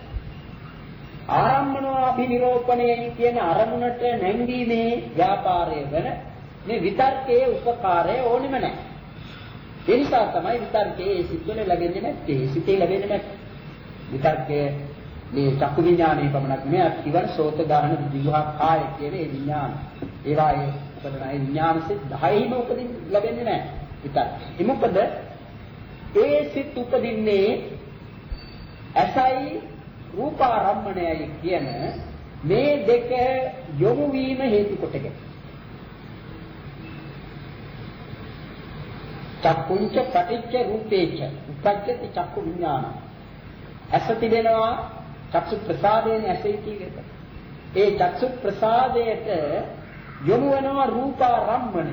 ආරම්මනාභිනිරෝපණය කියන අරමුණට නැංවීමේ ව්‍යාපාරය වෙන මේ විතර්කයේ උපකාරය ඕනෙම නැහැ. ඒ නිසා තමයි විතර්කයේ සිත්වල ලැබෙන්නේ නැත්තේ. සිතේ ලැබෙන්නේ නැත්තේ. විතර්කයේ මේ චක්කු විඥානයේ පමණක් නෙවෙයි අත්විවර සෝත ගාහන දිවහා කාය කියන ඒ විඥාන. ඒවායේ උපදන ඒ විඥාන සිත් දහයෙහිම උපදින්න ලැබෙන්නේ නැහැ. විතර්ක. ඒ මොකද ඒ සිත් උපදින්නේ අසයි රූපාරම්මණයයි කියන මේ දෙක යොමු වීම හේතු කොටගෙන චක්කුංච පටිච්ච රූපේච උපජ්ජති චක්කු විඥාන. ඇස තිබෙනවා චක්සු ප්‍රසාදයෙන් ඇසයි කියේක. ඒ චක්සු ප්‍රසාදයට යොමු වෙනවා රූපාරම්මණය.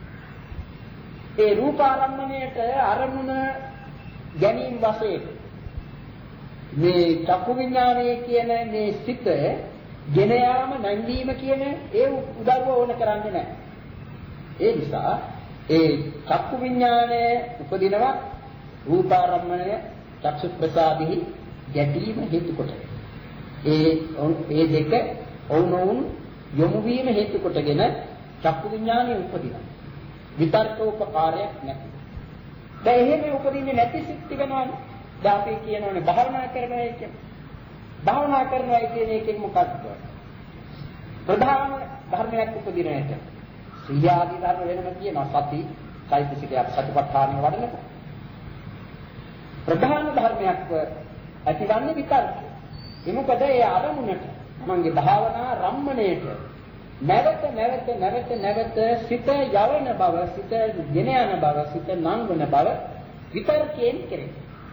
ඒ රූපාරම්මණයට අරමුණ ගැනීම වශයෙන් මේ චක්කු විඥානයේ කියන මේ සිත ගෙන යාම නැංවීම කියන ඒ උදව්ව ඕන කරන්නේ නැහැ. ඒ නිසා ඒ චක්කු විඥානය උපදිනවා රූපාරම්මණය චක්සු ප්‍රසාදෙහි ගැටීම හේතු කොට. ඒ ඒ දෙක ඔවුනොවුන් යොමු වීම හේතු කොටගෙන චක්කු විඥානය උපදිනවා. විතර්කෝපකාරයක් නැති. දැන් එහෙම උපදින්නේ නැති සිත් තිබෙනවානේ. දැන් අපි කියනෝනේ භාවනා කරනවා කියන්නේ. භාවනා කරනවා කියන එකෙන් මොකක්ද? ප්‍රධාන ධර්මයක් උපදින එක. සීලාදී ධර්ම වෙනම කියනවා සති, චෛතසිකය සතිපට්ඨාන වඩනක. ප්‍රධාන ධර්මයක් ඇතිවන්නේ විතර්කය. ඒ මොකද ඒ අරමුණට මගේ භාවනා රම්මණයට නැවත නැවත නැවත නැවත සිත යවන බව, සිත ගෙන යන බව, සිත නංවන බව විතර්කයෙන් කෙරේ.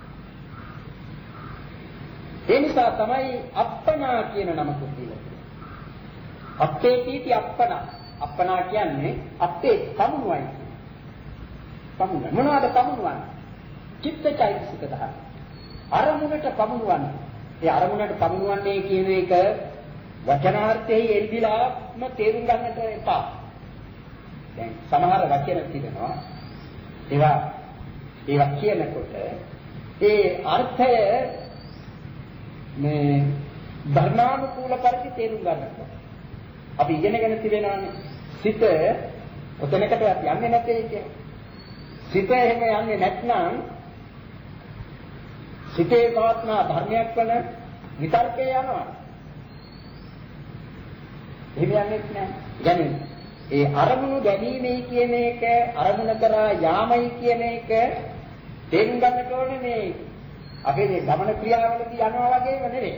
ඒ නිසා තමයි අප්පනා කියන නම කුදීලා තියෙන්නේ. අප්පේ කීටි අප්පනා. අප්පනා කියන්නේ අප්පේ සමුනුවයි. සමුන. මොනවාද සමුනුවන්නේ? චිත්තචෛතසික ධර්ම. අරමුණට පමුණුවන්නේ. ඒ අරමුණට පමුණුවන්නේ කියන එක වචනාර්ථයේ එල්බිලාම තේරුම් ගන්නට එපා. දැන් සමහර වචන තිබෙනවා. ඒවා ඒවා කියනකොට ඒ අර්ථය මේ ධර්මානුකූල පරිදි තේරුම් ගන්නට. අපි ඉගෙනගෙන තිබෙනානේ සිත ඔතනකටවත් යන්නේ නැtei කියන්නේ. සිත එහෙම යන්නේ නැත්නම් සිතේ පවත්නා ධර්මයක් වන විතර්කේ යනවා. එහෙම යන්නේ නැහැ. يعني ඒ අරමුණු ගැනීමයි කියන එක අරමුණ කරා යාමයි කියන එක තේරුම් ගන්නට ඕනේ මේ අපේ මේ ගමන ක්‍රියාවලදී යනවා වගේම නෙවෙයි.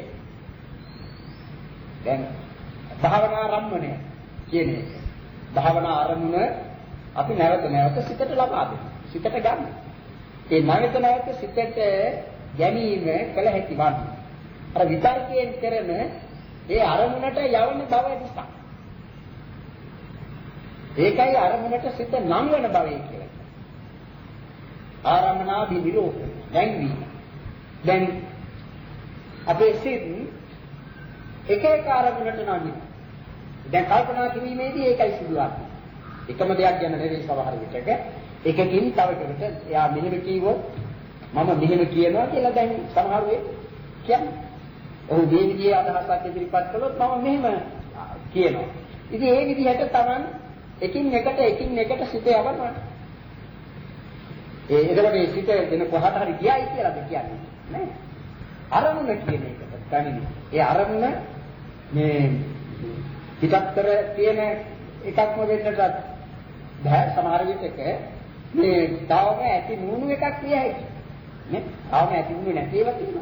දැන් භාවනා රම්මණය කියන එක. භාවනා අරමුණ අපි නැවත නැවත සිතට ලබා දෙනවා. සිතට ගන්න. ඒ නැවත නැවත සිතට ගැනීම කළ හැකි වන්නේ. අර විතර්කයෙන් කරන ඒ අරමුණට යවන බව නිසා. ඒකයි අරමුණට සිත නංවන බවයි කියලා. ආරම්මනාභි විරෝපණය. නැංවීම. දැන් අපේ සිත් එක එක අරමුණට නගිනවා. දැන් කල්පනා කිරීමේදී ඒකයි සිදුවන්නේ. එකම දෙයක් ගැන නෙවෙයි සමහර විටක එකකින් තව එකකට එයා මෙහෙම කිව්වොත් මම මෙහෙම කියනවා කියලා දැන් සමහර වෙයි කියන්නේ. ඔහු මේ විදිහේ අදහසක් ඉදිරිපත් කළොත් මම මෙහෙම කියනවා. ඉතින් ඒ විදිහට Taman එකින් එකට එකින් එකට සිත යවනවා. ඒ එතකොට මේ සිත වෙන කොහට හරි ගියයි කියලාද කියන්නේ නෑ. අරමුණ කියන එකට ගනිමු. ඒ අරමුණ මේ පිටත්තර තියෙන එකක්ම වෙන්නට බෑ සමහර විටක මේ තාවම ඇති නුණු එකක් කියයි. නේ? තාවම ඇති නුණු නැති ඒවා තියෙනවා.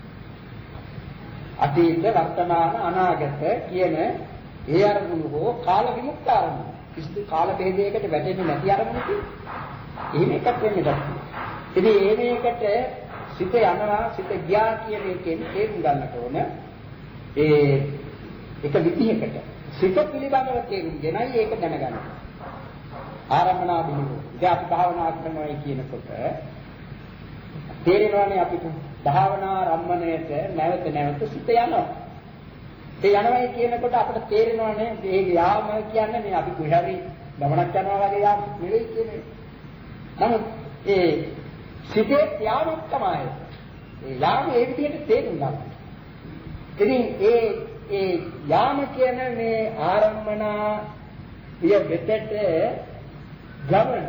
අතීත වර්තමාන අනාගත කියන ඒ අරමුණු හෝ කාල විමුක්ත අරමුණු. කිසිදු කාල භේදයකට වැටෙන්නේ නැති අරමුණු තියෙනවා. එහෙම එකක් වෙන්නට. ඉතින් ඒ මේකට සිත යනවා සිත ගියා කියන එකෙන් තේරුම් ගන්නට ඕන ඒ එක විදිහකට සිත පිළිබඳව තේරුම්ගෙනයි ඒක දැනගන්න. ආරම්භනා බිහිවෝ. ඉතින් අපි භාවනා කරනවා කියනකොට තේරෙනවානේ අපිට භාවනා රම්මණයට නැවත නැවත සිත යනවා. ඒ යනවා කියනකොට අපිට තේරෙනවානේ මේ යාම කියන්නේ මේ අපි කොහරි ගමනක් යනවා වගේ යාම නෙවෙයි කියන්නේ. නමුත් ඒ සිතේ යාමක් තමයි. ඒ යාම ඒ විදිහට තේරුම් ගන්න. ඉතින් ඒ ඒ යාම කියන මේ ආරම්මනා විය වෙතට ගමන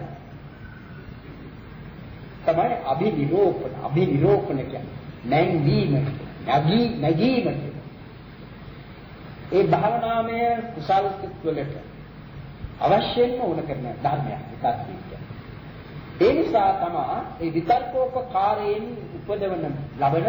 තමයි අභිනිරෝපණ අභිනිරෝපණ කියන්නේ නැංවීම නැගී නැගීම ඒ භාවනාමය කුසල සිත් වලට අවශ්‍යම වුණ කරන ධර්මයක් විකල්පික. ඒ නිසා තමයි මේ විතර්කෝපකාරයෙන් උපදවන ලබන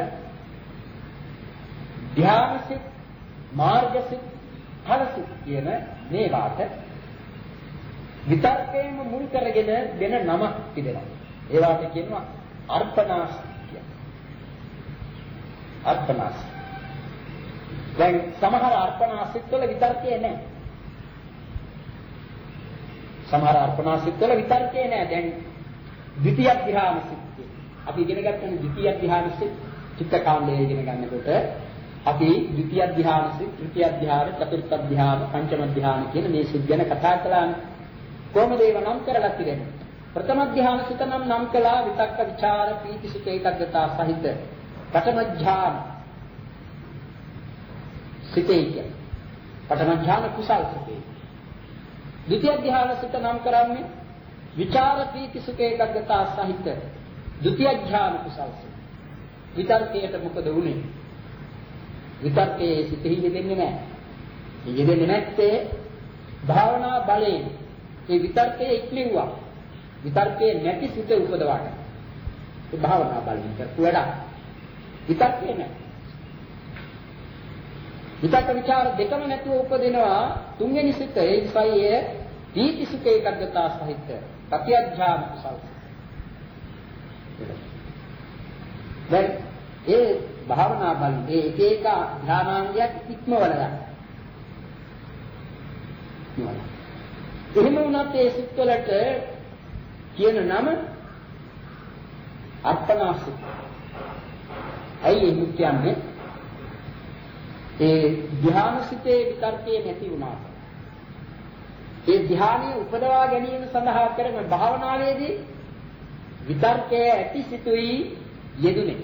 ධ්‍යානසිත මාර්ගසිත ඵලසිත කියන මේ වාට විතර්කයෙන් මුල් කරගෙන දෙන නමක් තිබෙනවා. ඒවට කියනවා අර්පණාස කියලා. අර්පණාස. දැන් සමහර අර්පණාසිත වල විතර්කේ නැහැ. සමහර අර්පණාසිත වල විතර්කේ නැහැ. දැන් ද්විතිය ධ්‍යානසිත. අපි ඉගෙන ගන්න ද්විතිය ධ්‍යානසිත චිත්තකාණ්ඩයේ ඉගෙන ගන්නකොට අපි ද්විතිය ධ්‍යානසිත, තෘතිය ධ්‍යාන, චතුර්ථ ධ්‍යාන, පංචම ධ්‍යාන කියන මේ සිත් ගැන කතා කළානේ. කොහොමද ඒව නම් කරලා තිබෙන්නේ? ප්‍රථම ධ්‍යාන සිත නම් නම් කළා විතක්ක ਵਿਚාර පීති සුඛ ඒකග්ගතා සහිත ප්‍රථම ධ්‍යාන සිතේ කියන්නේ ප්‍රථම ධ්‍යාන කුසල් සිතේ. ද්විතිය ධ්‍යාන සිත නම් කරන්නේ විචාර පීති සුඛ ඒකග්ගතා සහිත ද්විතිය ධ්‍යාන කුසල් සිත. විතර්කයට මොකද වුනේ? විතර්කයේ සිතෙහි යෙදෙන්නේ නැහැ. යෙදෙන්නේ නැත්තේ භාවනා බලයෙන් ඒ විතර්කයේ ඉක්ලිව්වා. විතර්කයේ නැති සිත උපදවාගන්න. ඒ භාවනා බලයෙන් කරපු වැඩක්. විතර්කේ නැහැ. විතර්ක ਵਿਚාර දෙකම නැතුව උපදිනවා තුන්වෙනි සිත ඒ ඉස්සයේ දීති සුඛ ඒකග්ගතා සහිත ප්‍රත්‍යඥාන කුසල. දැන් ඒ භාවනා බලයෙන් ඒ එක එක ධානාංගයක් ඉක්මවල යනවා. එහෙම වුණත් ඒ සිත් වලට කියන නම අර්පණාසිත. ඇයි ඒ කියන්නේ? ඒ ධ්‍යානසිතේ විතර්කයේ නැති වුණාට ඒ ධ්‍යානයේ උපදවා ගැනීම සඳහා කරන භාවනාවේදී විතර්කයේ ඇති සිතුයි යෙදුනේ.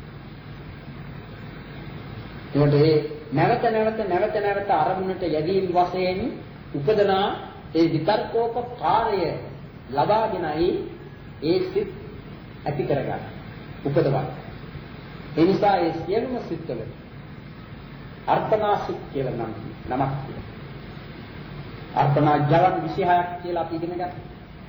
ඒකට නැවත නැවත නැවත නැවත අරමුණට යැදීම් වශයෙන් උපදනා ඒ විතර්කෝපකාරය ලබාගෙනයි ඒ සිත් ඇති කරගන්න උපදවන්න. ඒ නිසා ඒ සියලුම සිත්වල අර්පණාසිත කියලා නම් නමක් තියෙනවා. අර්පණා ජවන් විසිහයක් කියලා අපි ඉගෙන ගන්නවා.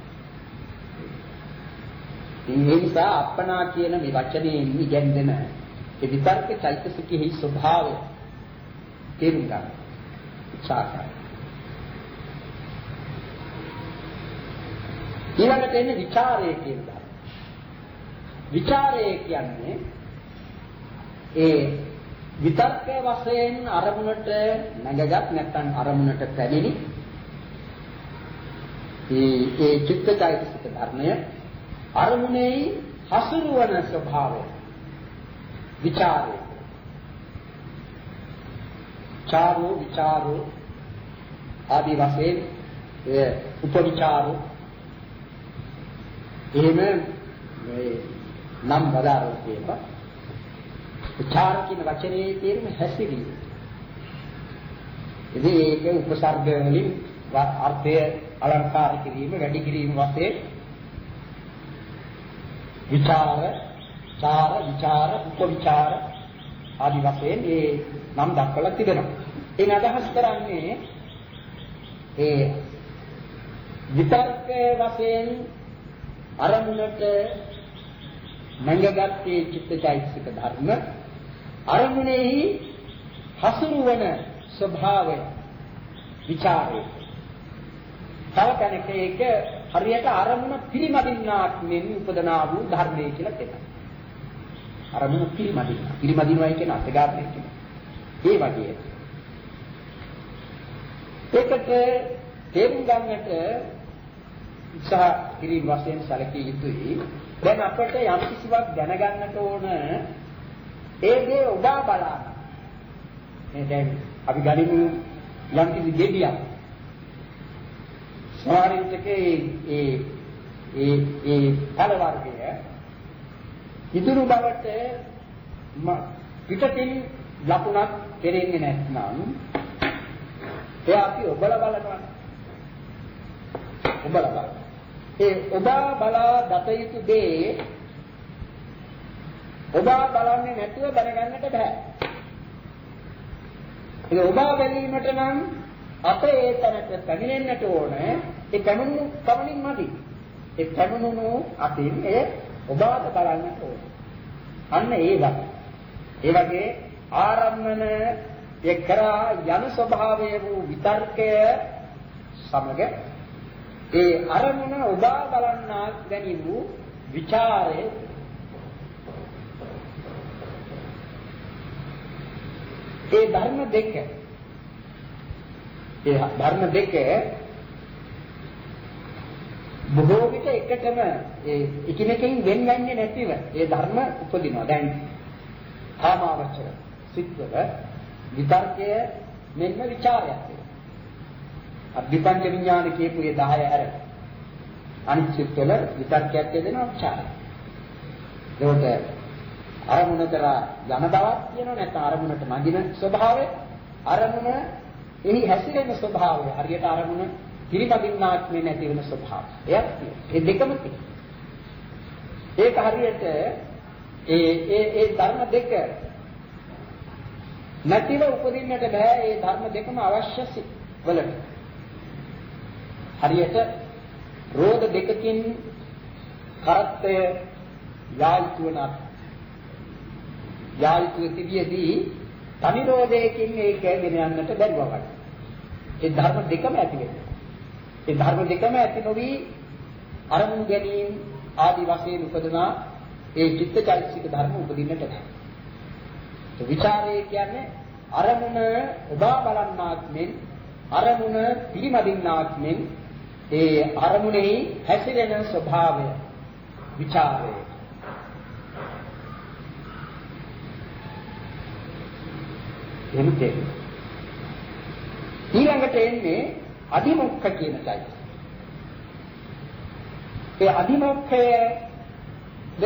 ඒ නිසා අර්පණා කියන මේ වචනේ ඉගෙනගෙන ඒ විතර්ක චෛතසිකෙහි ස්වභාවය තේරුම් ගන්න උත්සාහ කරනවා. ඊළඟට එන්නේ ਵਿਚාරය කියනවා. ਵਿਚාරය කියන්නේ ඒ විතර්ක වශයෙන් අරමුණට නැගගත් නැත්නම් අරමුණට පැමිණි ඒ ඒ චිත්තචෛතසික ධර්මය අරමුණේ හසුරුවන ස්වභාවය විචාරය. චාරෝ විචාරෝ ආදී වශයෙන් ඒ උපවිචාරෝ එහෙම මේ නම් බදාරෝ කියනවා. විචාර කියන වචනේ තේරුම හැසිරීම. ඉතින් ඒක උපසර්ග වලින් අර්ථය අලංකාර කිරීම වැඩි කිරීම වශයෙන් විචාර, චාර, විචාර, උපවිචාර ආදී වශයෙන් මේ නම් දක්වලා තිබෙනවා. එයින් අදහස් කරන්නේ ඒ විතර්ක වශයෙන් අරමුණට නැංගගත්තේ චිත්තචෛතසික ධර්ම අරමුණෙහි හසුරුවන ස්වභාවය විචාරය. තව කෙනෙක් ඒක හරියට අරමුණ පිළිමදින්නාක් මෙන් උපදනා වූ ධර්මයේ කියලා කියනවා. අරමුණු පිළිමදිනවා. පිළිමදිනවා කියන අත්ගාතය කියනවා. ඒ වගේ. ඒකට තේරුම් ගන්නට උත්සාහ කිරීම වශයෙන් සැලකිය යුතුයි. දැන් අපට යම් කිසිවක් දැනගන්නට ඕන ඒ දේ ඔබා බලන්න. මේ දැන් අපි ගනිමු යම් කිසි දෙවියක්. සමහරින්ටකේ ඒ ඒ ඒ පළ වර්ගය ඉදිරි බවට පිටතින් ලකුණක් දෙරෙන්නේ නැත්නම් ඒ අපි ඔබලා බලනවා. ඔබලා බලනවා. ඒ ඔබා බලා දත යුතු දේ ඔබා බලන්නේ නැතුව දැනගන්නට බෑ. ඒ ඔබා බැලීමට නම් අපේ ඒ තැනට පැමිණෙන්නට ඕන ඒ පැමිණුණු පමණින් මදි. ඒ පැමිණුණු අතින් ඒ ඔබාට බලන්නට ඕන. අන්න ඒ වගේ. ඒ වගේ ආරම්මන ඒ කරා යන ස්වභාවය වූ විතර්කය සමග ඒ අරමුණ ඔබා බලන්නා ගැනීම වූ ਵਿਚාරය ඒ ධර්ම දෙක ඒ ධර්ම දෙක බොහෝ විට එකටම ඒ එකිනෙකින් වෙන් වෙන්නේ නැතිව ඒ ධර්ම උපදිනවා. දැන් කාමාවචර සිත්වල විතර්කය මෙන්න ਵਿਚාරයක් වෙනවා. අභිපංච විඥාන කියපු ඒ දහය අර අනිත් සිත්වල විතර්කයක් දෙනවා ਵਿਚාරය. ඒකට අරමුණ කරා යන බවක් කියනවා නැත්නම් අරමුණට මඟින ස්වභාවය අරමුණ එහි හැසිරෙන ස්වභාවය හරියට අරමුණ පිළිපදින්නාක් මේ නැති වෙන ස්වභාවය. එයක් තියෙනවා. ඒ දෙකම තියෙනවා. ඒක හරියට ඒ ඒ ඒ ධර්ම දෙක නැතිව උපදින්නට බෑ. ඒ ධර්ම දෙකම අවශ්‍ය වලට. හරියට රෝද දෙකකින් කරත්තය යායුතු වුණත් යායුතු තිබියදී තනිරෝධයකින් ඒක ගෙන යන්නට බැරිව වගේ. ඒ ධර්ම දෙකම ඇති වෙනවා. ඒ ධර්ම දෙකම ඇති නොවි අරමුණු ගැනීම ආදි වශයෙන් උපදනා ඒ චිත්තචෛතසික ධර්ම උපදින්නට බෑ. ඒ ਵਿਚාරය කියන්නේ අරමුණ ඔබා බලන්නාක් මෙන් අරමුණ පිළිමදින්නාක් මෙන් ඒ අරමුණෙහි හැසිරෙන ස්වභාවය ਵਿਚාරය. එනිකේ ඊළඟට එන්නේ අධිමුඛ කියන চৈতසික. ඒ අධිමුඛය ද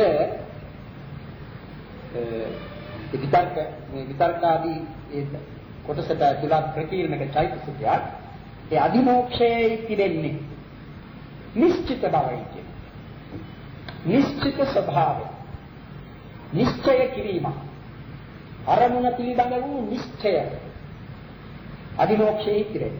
ඒ විතර්ක මේ විතර්කාදී ඒ කොටසට තුලා ප්‍රකීර්ණක চৈতසිකයක්. ඒ අධිමෝක්ෂයේ තිබෙන්නේ නිශ්චිත බවයි කියන්නේ. නිශ්චිත ස්වභාවය. නිශ්චය කිරීම. අරමුණ පිළිබඳ වූ නිශ්චය අධිමෝක්ෂයේ තිබෙන්නේ.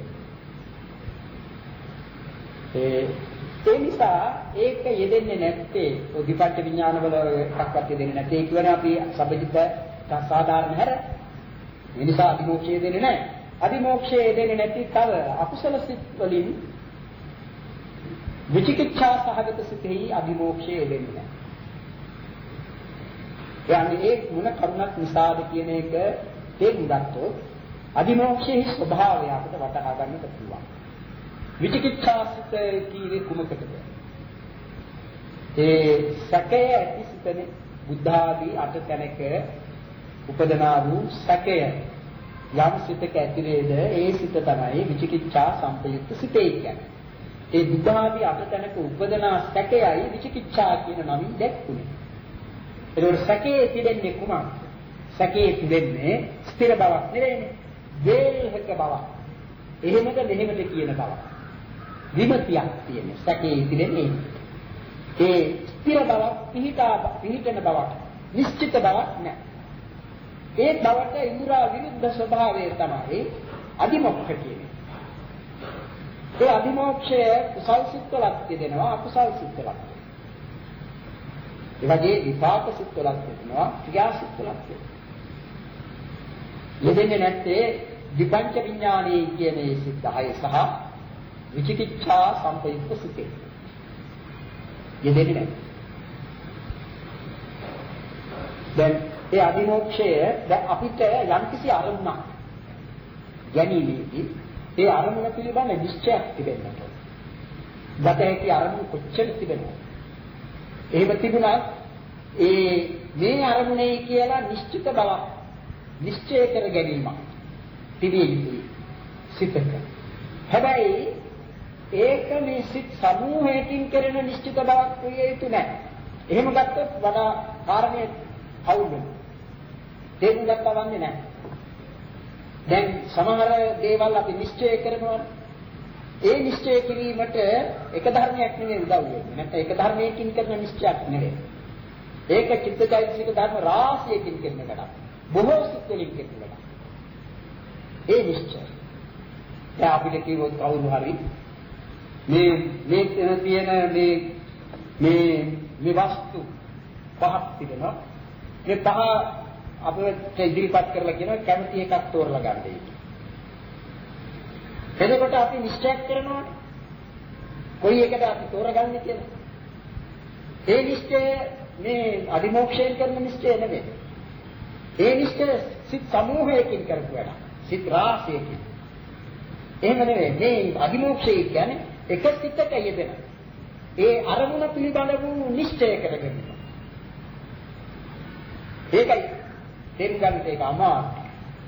ඒ ඒ නිසා ඒක යෙදෙන්නේ නැත්තේ ඔදිපට්ඨ විඥාන වල එකක්වත් යෙදෙන්නේ නැත්තේ කියවනේ අපි සබ්බචිත්ත සාධාරණ හැර. ඒ නිසා අධිමෝක්ෂයේ දෙන්නේ නැහැ. අධිමෝක්ෂයේ දෙන්නේ නැති තව අකුසල සිත් වලින් විචිකිච්ඡා සහගත සිතෙහි අධිමෝක්ෂයේ දෙන්නේ නැහැ. යන්නේ ඒ මොන කරුණක් නිසාද කියන එක තේරුම් ගත්තොත් අධිමෝක්ෂයේ ස්වභාවය අපිට වටහා ගන්නට පුළුවන්. විචිකිච්ඡා සිත කීවේ කුමකටද? ඒ සැකය ඇති සිතනේ බුද්ධ ආදී අට තැනක උපදනා වූ සැකය යම් සිතක ඇතිවේද ඒ සිත තමයි විචිකිච්ඡා සංපයුක්ත සිතේ කියන්නේ. ඒ බුද්ධ ආදී අට තැනක උපදනා සැකයයි විචිකිච්ඡා කියන නමින් දැක්ුනේ. ඒකෝර සැකයේ තිබෙන්නේ කුමක්ද? සැකයේ තිබෙන්නේ ස්ථිර බවක් නෙවෙයිනේ. වේල්හක බවක්. එහෙමද මෙහෙමද කියන බවක්. විමතියක් තියෙන සැකයේ තිබෙන්නේ. ඒ ස්ථිර බවක් පිහිටා පිහිටන බවක් නිශ්චිත බවක් නැහැ. ඒ බවට ඉන්ද්‍රා විරුද්ධ ස්වභාවය තමයි අධිමෝක්ෂ කියන්නේ. ඒ අධිමෝක්ෂය කුසල් සිත්වලක් දෙනවා අකුසල් සිත්වලක්. ඒ වගේ විපාක සිත්වලක් දෙනවා ක්‍රියා සිත්වලක් දෙනවා. යෙදෙන්නේ නැත්තේ විපංච විඥානයේ කියන මේ සිත් දහය සහ විචිකිච්ඡා සංපයුක්ත සිතේ. යෙදෙන්නේ නැහැ. දැන් ඒ අදිමෝක්ෂය දැන් අපිට යම්කිසි අරමුණක් ගැනීමේදී ඒ අරමුණ පිළිබඳ නිශ්චයක් තිබෙන්නට ඕන. ගත හැකි අරමුණ කොච්චර තිබෙනවද? එහෙම තිබුණත් ඒ මේ අරමුණේ කියලා නිශ්චිත බවක් නිශ්චය කර ගැනීමක් තිබිය යුතුයි සිතක. හැබැයි ඒක මේ සිත් සමූහයකින් කරන නිශ්චිත බවක් විය යුතු නැහැ. එහෙම ගත්තොත් වඩා කාරණේ අවුල් වෙනවා. තේරුම් ගත්තා වන්නේ නැහැ. දැන් සමහර දේවල් අපි නිශ්චය කරනවා. ඒ නිශ්චය කිරීමට එක ධර්මයක් නෙවෙයි උදව් වෙන්නේ. නැත්නම් එක ධර්මයකින් කරන නිශ්චයක් නෙවෙයි. ඒක චිත්තචෛතසික ධර්ම රාශියකින් කරන වැඩක්. බොහෝ සිත් වලින් කරන වැඩක්. ඒ නිශ්චය. දැන් අපිට කිව්වොත් කවුරු හරි මේ මේ තියෙන මේ මේ මේ වස්තු පහක් තිබෙනවා. මේ පහ අපිට ඉදිරිපත් කරලා කියනවා කැමති එකක් තෝරලා ගන්නයි. එතකොට අපි නිශ්චය කරනවා කොයි එකද අපි තෝරගන්නේ කියලා. ඒ නිශ්චය මේ අදිමෝක්ෂයෙන් කරන නිශ්චය නෙමෙයි. ඒ නිශ්චය සිත් සමූහයකින් කරපු වැඩක්. සිත් රාශියකින්. එහෙම නෙවෙයි. මේ අදිමෝක්ෂය කියන්නේ එක සිතක යෙදෙන. ඒ අරමුණ පිළිබඳ වූ නිශ්චය කරගන්න. ඒකයි තේරුම් ගන්නට ඒක අමාරුයි.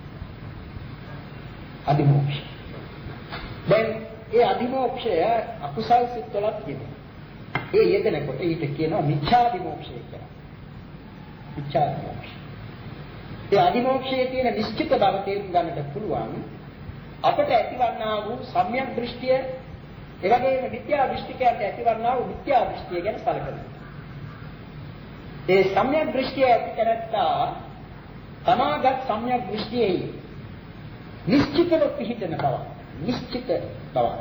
අදිමෝක්ෂය. දැන් ඒ අදිමෝක්ෂය අකුසල් සිත්වලත් කියනවා. ඒ යෙදෙනකොට ඊට කියනවා මිච්ඡාදිමෝක්ෂය කියලා. මිච්ඡාදිමෝක්ෂය. ඒ අදිමෝක්ෂයේ තියෙන නිශ්චිත බව තේරුම් ගන්නට පුළුවන් අපට ඇතිවන්නා වූ සම්‍යක් දෘෂ්ටිය, ඒ වගේම මිත්‍යා දෘෂ්ටිකයන්ට ඇතිවන්නා වූ මිත්‍යා දෘෂ්ටිය ගැන සැලකනවා. ඒ සම්‍යක් දෘෂ්ටිය ඇති කරත්තා තමාගත් සම්‍යක් දෘෂ්ටියේ නිශ්චිතව පිහිටන බව. නිශ්චිත බවක්.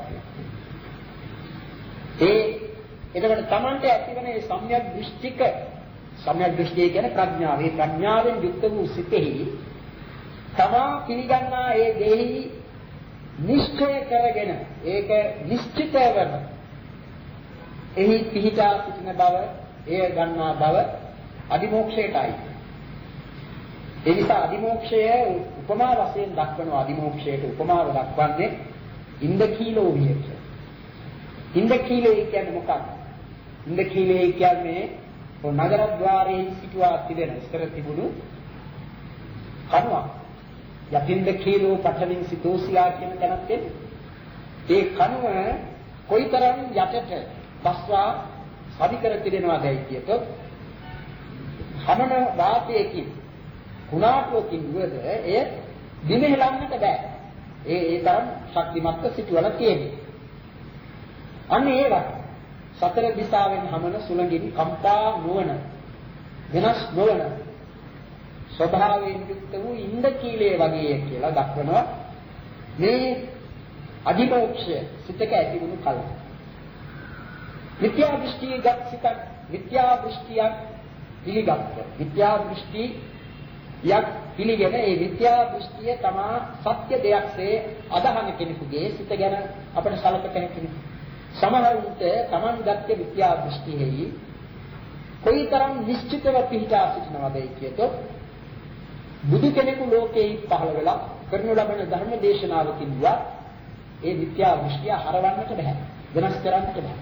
ඒ එතකොට තමන්ට ඇතිවන මේ සම්‍යක් දෘෂ්ටික සම්‍යක් දෘෂ්ටිය කියන්නේ ප්‍රඥාව. ඒ ප්‍රඥාවෙන් යුක්ත වූ සිතෙහි තමා පිළිගන්නා ඒ දෙහි නිශ්චය කරගෙන ඒක නිශ්චිත වෙන එහි පිහිටා සිටින බව, එය ගන්නා බව අදිමෝක්ෂයටයි. ඒ නිසා අදිමෝක්ෂය උපමා වශයෙන් දක්වන අදිමෝක්ෂයට උපමාව දක්වන්නේ ඉන්දකීලෝ වියට. ඉන්දකීලේ කියන්නේ මොකක්ද? ඉන්දකීලේ කියන්නේ නගර ద్వාරයේ සිටුවා තිබෙන ඉස්තර තිබුණු කණුවක්. යතින්ද කීලෝ පඨමින් සිතෝසිලා කියන තැනත් ඒ කණුව කොයිතරම් යටට බස්වා සවි කර තිබෙනවාදයි කියතොත් හමන වාතයකින් කුණාටුවකින් වද එය දිනෙලන්නට බෑ. ඒ ඒ තරම් ශක්තිමත් සිටුවල තියෙනවා. අන්න ඒවා සතර දිශාවෙන් හමන සුළඟින් කම්පා නොවන වෙනස් නොවන ස්වභාවයෙන් යුක්ත වූ ඉන්දකීලයේ වගේ කියලා දක්වනවා මේ අදිමෝක්ෂය සිතක ඇති වුණු කල. මිත්‍යා දෘෂ්ටියගත සිතක් මිත්‍යා දෘෂ්ටියක් පිළිගත්ත. මිත්‍යා දෘෂ්ටි යක් පිළිගෙන ඒ මිත්‍යා දෘෂ්ටිය තමා සත්‍ය දෙයක්සේ අදහන කෙනෙකුගේ සිත ගැන අපිට සලකත හැකි. සමහරුන්ට Taman ගත්ත විද්‍යා දෘෂ්ටිෙහි කොයිතරම් නිශ්චිතව පිහිටා සිටිනවදයි කියතොත් බුදු කෙනෙකු ලෝකේ පහළ වෙලා කරනු ලබන ධර්ම දේශනාවකින් වත් ඒ විද්‍යා දෘෂ්ටිය හරවන්නට බෑ, වෙනස් කරන්නට බෑ.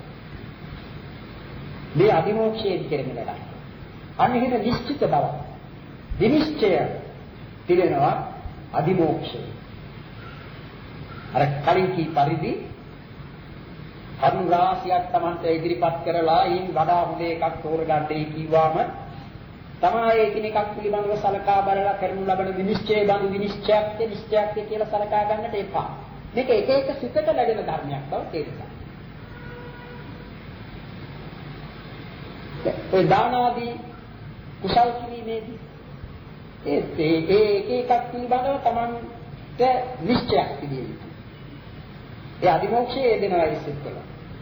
මේ අදිමෝක්ෂයෙන් කෙරෙන වැඩක්. අන්න එහෙම නිශ්චිත බව විනිශ්චය පිළිනවා අදිමෝක්ෂය. අර කලින් කී පරිදි කරුණු රාශියක් Tamante ඉදිරිපත් කරලා ඊන් වඩා හොඳ එකක් තෝරගන්නයි කිව්වම තමයි එකිනෙකක් පිළිබඳව සලකා බලලා කරනු ලබන විනිශ්චය බඳු විනිශ්චයක් නිශ්චයක් කියලා සලකා ගන්නට එපා. මේක එක එක සිතට ලැබෙන ධර්මයක් බව තේරුම්. ඒ දාන ආදී කුසල් කිරීමේදී ඒ ඒ එක එකක් පිළිබඳව Tamante නිශ්චයක් තිබිය යුතුයි. ඒ අදිමෝක්ෂයේ දෙනවා ඉස්සෙල්ලා.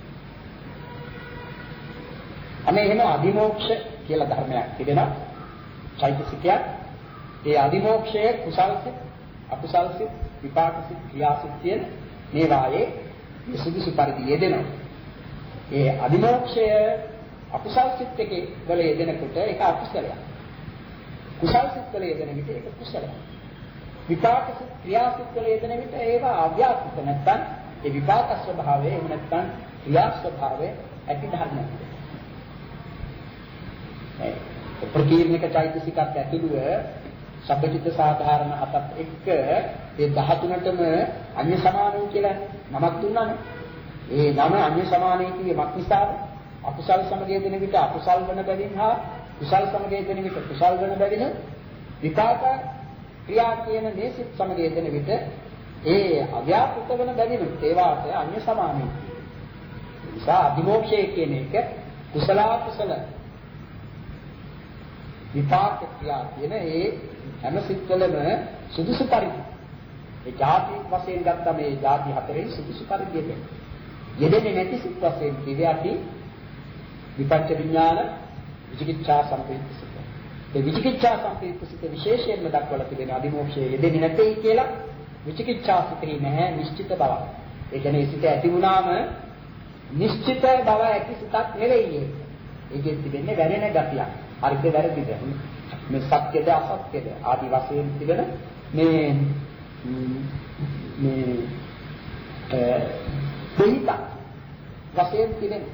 අනේ එහෙම අදිමෝක්ෂ කියලා ධර්මයක් තිබෙනවා. චෛතසිකයක්. ඒ අදිමෝක්ෂයේ කුසල්සිත, අකුසල්සිත, විපාකසිත, ක්‍රියාසිත කියන මේ වායේ සුදුසු පරිදි යෙදෙනවා. ඒ අදිමෝක්ෂය අකුසල්සිත එකේ වල යෙදෙනකොට ඒක අකුසලයක්. කුසල් සිත්වල යෙදෙන විට ඒක කුසලයි. විපාක සිත් ක්‍රියා සිත්වල යෙදෙන විට ඒවා අව්‍යාකෘත නැත්නම් ඒ විපාක ස්වභාවය එහෙම නැත්නම් ක්‍රියා ස්වභාවය ඇති ධර්මයක්. ඒ ප්‍රකීර්ණක චෛතසිකත් ඇතුළුව සබ්බචිත්ත සාධාරණ හතත් එක්ක ඒ දහතුනටම අන්‍ය සමානයි කියලා නමක් දුන්නානේ. ඒ නම අන්‍ය සමානයි කියේ මක් නිසාද? අකුසල් සමගය දෙන විට අකුසල් වන බැවින් හා කුසල් සමගය දෙන විට කුසල් වන බැවින් විපාක ක්‍රියා කියන මේ සිත් සමගය දෙන විට ඒ අව්‍යාකෘත වන බැවින් ඒවාට අන්‍ය සමානයි. ඒ නිසා අධිමෝක්ෂය කියන එක කුසල කුසල විපාක ක්‍රියා කියන ඒ හැම සිත්වලම සුදුසු පරිදි ඒ ಜಾති වශයෙන් ගත්තා මේ ಜಾති හතරෙන් සුදුසු පරිදි යෙදෙන්නේ නැති සිත් වශයෙන් දිව්‍යාති විපංච විඥාන විචිකිච්ඡා සම්ප්‍රයුක්ත සිත. ඒ විචිකිච්ඡා සම්ප්‍රයුක්ත සිත විශේෂයෙන්ම දක්වලා තිබෙන අදිමෝක්ෂයේ යෙදෙන්නේ නැtei කියලා විචිකිච්ඡා සිතේ නැහැ නිශ්චිත බව. ඒ කියන්නේ සිත ඇති වුණාම නිශ්චිත බව ඇති සිතක් නෙවෙයි ඒක. ඒකෙන් තිබෙන්නේ වැරෙන ගතියක්. හරිද වැරදිද? මේ සත්‍යද අසත්‍යද ආදි වශයෙන් තිබෙන මේ මේ දෙහිත වශයෙන් තිබෙන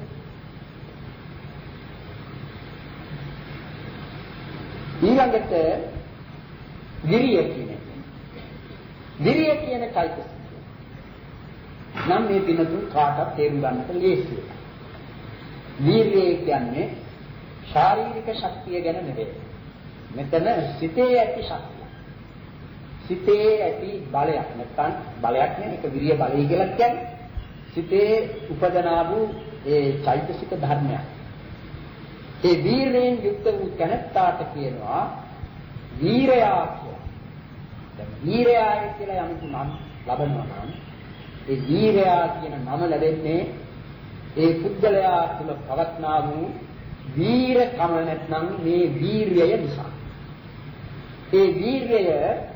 ඊළඟට විරිය කියන එක. විරිය කියන চৈতසිකය. නම් මේ දිනතු කාටත් තේරුම් ගන්නට ලේසියි. වීර්යය කියන්නේ ශාරීරික ශක්තිය ගැන නෙවෙයි. මෙතන සිතේ ඇති ශක්තිය. සිතේ ඇති බලයක් නැත්නම් බලයක් නෙවෙයි ඒක විරිය බලය කියලා කියන්නේ. සිතේ උපදනා වූ ඒ চৈতසික ධර්මයක්. ඒ වීරයෙන් යුක්ත වූ තැනැත්තාට කියනවා වීරයා කියලා. දැන් වීරයා කියලා යමු නම් ලබනවා නම් ඒ වීරයා කියන නම ලැබෙන්නේ ඒ පුද්ගලයා තුළ පවත්නා වූ වීරකම නැත්නම් මේ වීර්යය නිසා. ඒ වීර්යය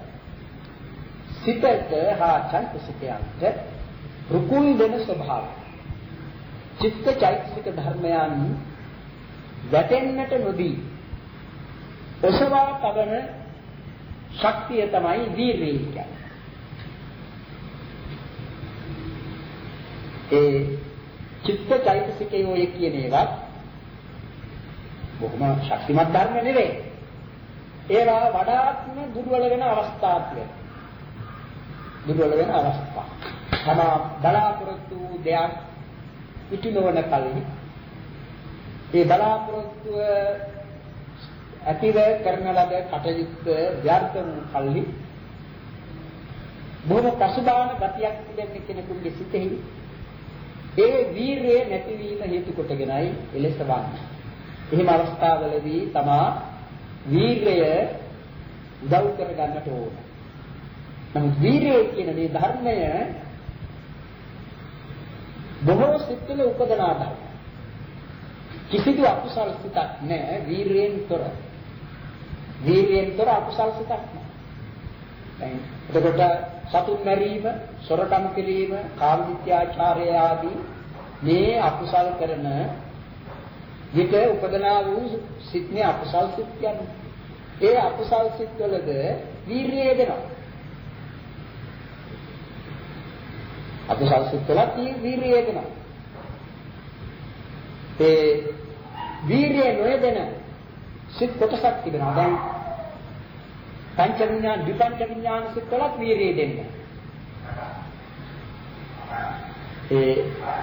සිතට හා චෛතසිකයන්ට රුකුල් දෙන ස්වභාවය. චිත්ත චෛතසික ධර්මයන් වැටෙන්නට නොදී ඔසවා තබන ශක්තිය තමයි වීර්යය කියන්නේ. ඒ චිත්ත චෛතසිකයේ ඔය කියන ඒවා බොහොම ශක්තිමත් ධර්ම නෙවෙයි. ඒවා වඩාත්ම දුර්වල වෙන අවස්ථා තියෙනවා. දුර්වල වෙන අවස්ථා. තම බලාපොරොත්තු දෙයක් ඉටු නොවන කල්හි ඒ බලාපොරොත්තුව ඇතිව කරන ලද කටයුත්ත ව්‍යර්ථ වූ කල්හි බොහොම පසුබාන ගතියක් තිබෙන කෙනෙකුගේ සිතෙහි ඒ වීරිය නැතිවීම හේතු කොටගෙනයි එලෙස වන්නේ. එහෙම අවස්ථාවලදී තමා වීර්යය උදව් කර ගන්නට ඕන. නමුත් වීර්යය කියන මේ ධර්මය බොහෝ සිත්වල උපදනා ධර්ම. කිසිදු අකුසල් සිතක් නැහැ වීර්යයෙන් තොර. වීර්යයෙන් තොර අකුසල් සිතක් නැහැ. එතකොට සතුන් මැරීම, සොරකම් කිරීම, කාම මිත්‍යාචාරය ආදී මේ අකුසල් කරන විට උපදනා වූ සිත්නේ අකුසල් සිත් කියන්නේ. ඒ අකුසල් සිත් වලද වීර්යය දෙනවා. අකුසල් සිත් වල වීර්යය දෙනවා. ඒ වීර්යය නොයදෙන සිත් කොටසක් තිබෙනවා. දැන් පංච විඥාන, විපංච විඥාන සිත් වල වීර්යය දෙන්නේ. ඒ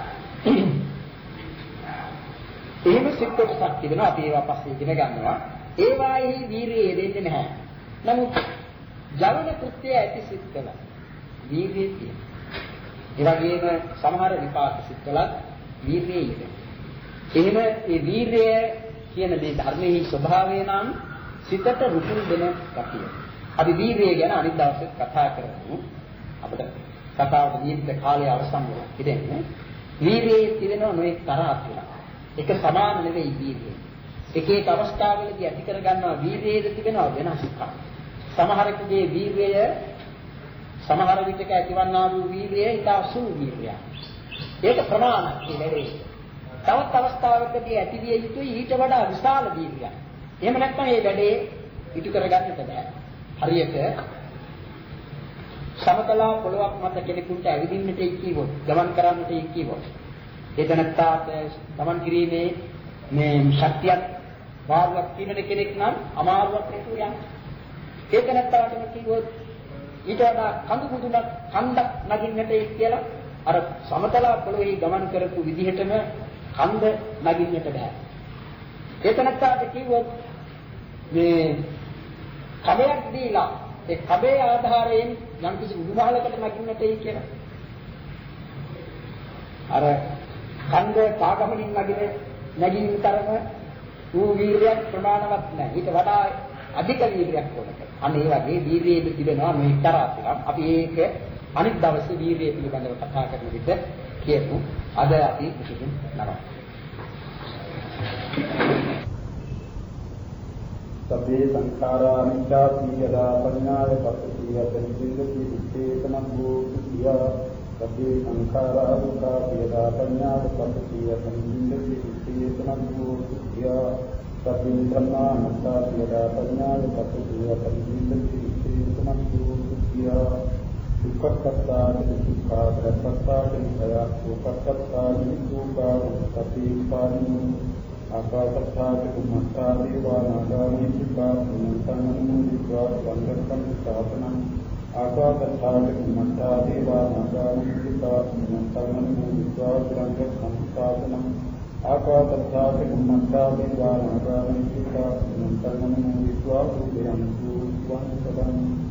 එහෙම සිත් කොටසක් තිබෙනවා. අපි ඒවා පස්සේ ඉගෙන ගන්නවා. ඒවාෙහි වීර්යය දෙන්නේ නැහැ. නමුත් ජවන කෘත්‍ය ඇති සිත් වල වීර්යය තියෙනවා. ඒ වගේම සමහර විපාක සිත් වල වීර්යය ඉන්නේ. එහෙම ඒ වීර්යය කියන මේ ධර්මයේ ස්වභාවය නම් සිතට රුකුල් දෙන කතිය. අපි වීර්යය ගැන අනිත් දවසේ කතා කරමු. අපිට කතාවට දීර්ඝ කාලය අවසන් වෙනවා. ඉතින් වීර්යයේ තියෙන නොඑක් තරහක් වෙනවා. එක සමාන නෙවෙයි වීර්යය. එක එක අවස්ථාවලදී ඇති කර ගන්නවා වීර්යයේද තිබෙනවා වෙනස්කම්. සමහරකගේ වීර්යය සමහර විටක ඇතිවන්නා වූ වීර්යය ඉතා සුළු වීර්යයක්. ඒක ප්‍රමාණයක් නෙවෙයි. තවත් අවස්ථාවකදී ඇතිවිය යුතුයි ඊට වඩා විශාල වීර්යයක්. එහෙම නැත්නම් මේ වැඩේ ඉටු කරගන්නට බෑ. හරියට සමතලා පොළොවක් මත කෙනෙකුට ඇවිදින්නට ඉක්කියොත්, ගමන් කරන්නට ඉක්කියොත්, ඒ තනත්තාට ගමන් කිරීමේ මේ ශක්තියක් වාරුවක් තියෙන කෙනෙක් නම් අමාරුවක් නැතුව යන්නේ. ඒ තනත්තාට කිව්වොත් ඊට වඩා කඳු කුදුනක් කන්දක් නගින්නට එක් කියලා අර සමතලා පොළොවේ ගමන් කරපු විදිහටම කන්ද නගින්නට බෑ. ඒ තනත්තාට කිව්වොත් මේ කබයක් දීලා ඒ කබේ ආධාරයෙන් යම් කිසි උඩුමහලකට නගින්නට එයි කියලා. අර කන්ද පාගමනින් නගින නැගින් තරම වූ වීර්යයක් ප්‍රමාණවත් නැහැ. ඊට වඩා අධික වීර්යයක් ඕනක. අන්න ඒ වගේ වීර්යයේ තිබෙනවා මේ තරාතියක්. අපි ඒක අනිත් දවසේ වීර්යය පිළිබඳව කතා කරන විට කියමු. අද අපි කිසිම නරක. සබ්බේ සංඛාරා අනිච්චාති යදා පඤ්ඤාය පස්සති යතනින්දති විත්තේතනං භූතිය. සබ්බේ සංඛාරා දුක්ඛා යදා පඤ්ඤාය පස්සති යතනින්දති විත්තේතනං භූතිය. සබ්බේ ධම්මානත්තා යදා පඤ්ඤාය පස්සති යතනින්දති විත්තේතනං භූතිය. දුක්ඛත්තා දුක්ඛා ප්‍රත්‍ත්තා නිසය දුක්ඛත්තා නිසුඛා සති පාණි ආකාශත්තා කුමත්තා දේවා නාගාමි සිතා සම්මතනමු විද්වා වන්දකම් ස්ථාපනං ආකාශත්තා කුමත්තා දේවා නාගාමි සිතා සම්මතනමු විද්වා වන්දකම් ස්ථාපනං ආකාශත්තා කුමත්තා දේවා නාගාමි සිතා සම්මතනමු විද්වා වන්දකම්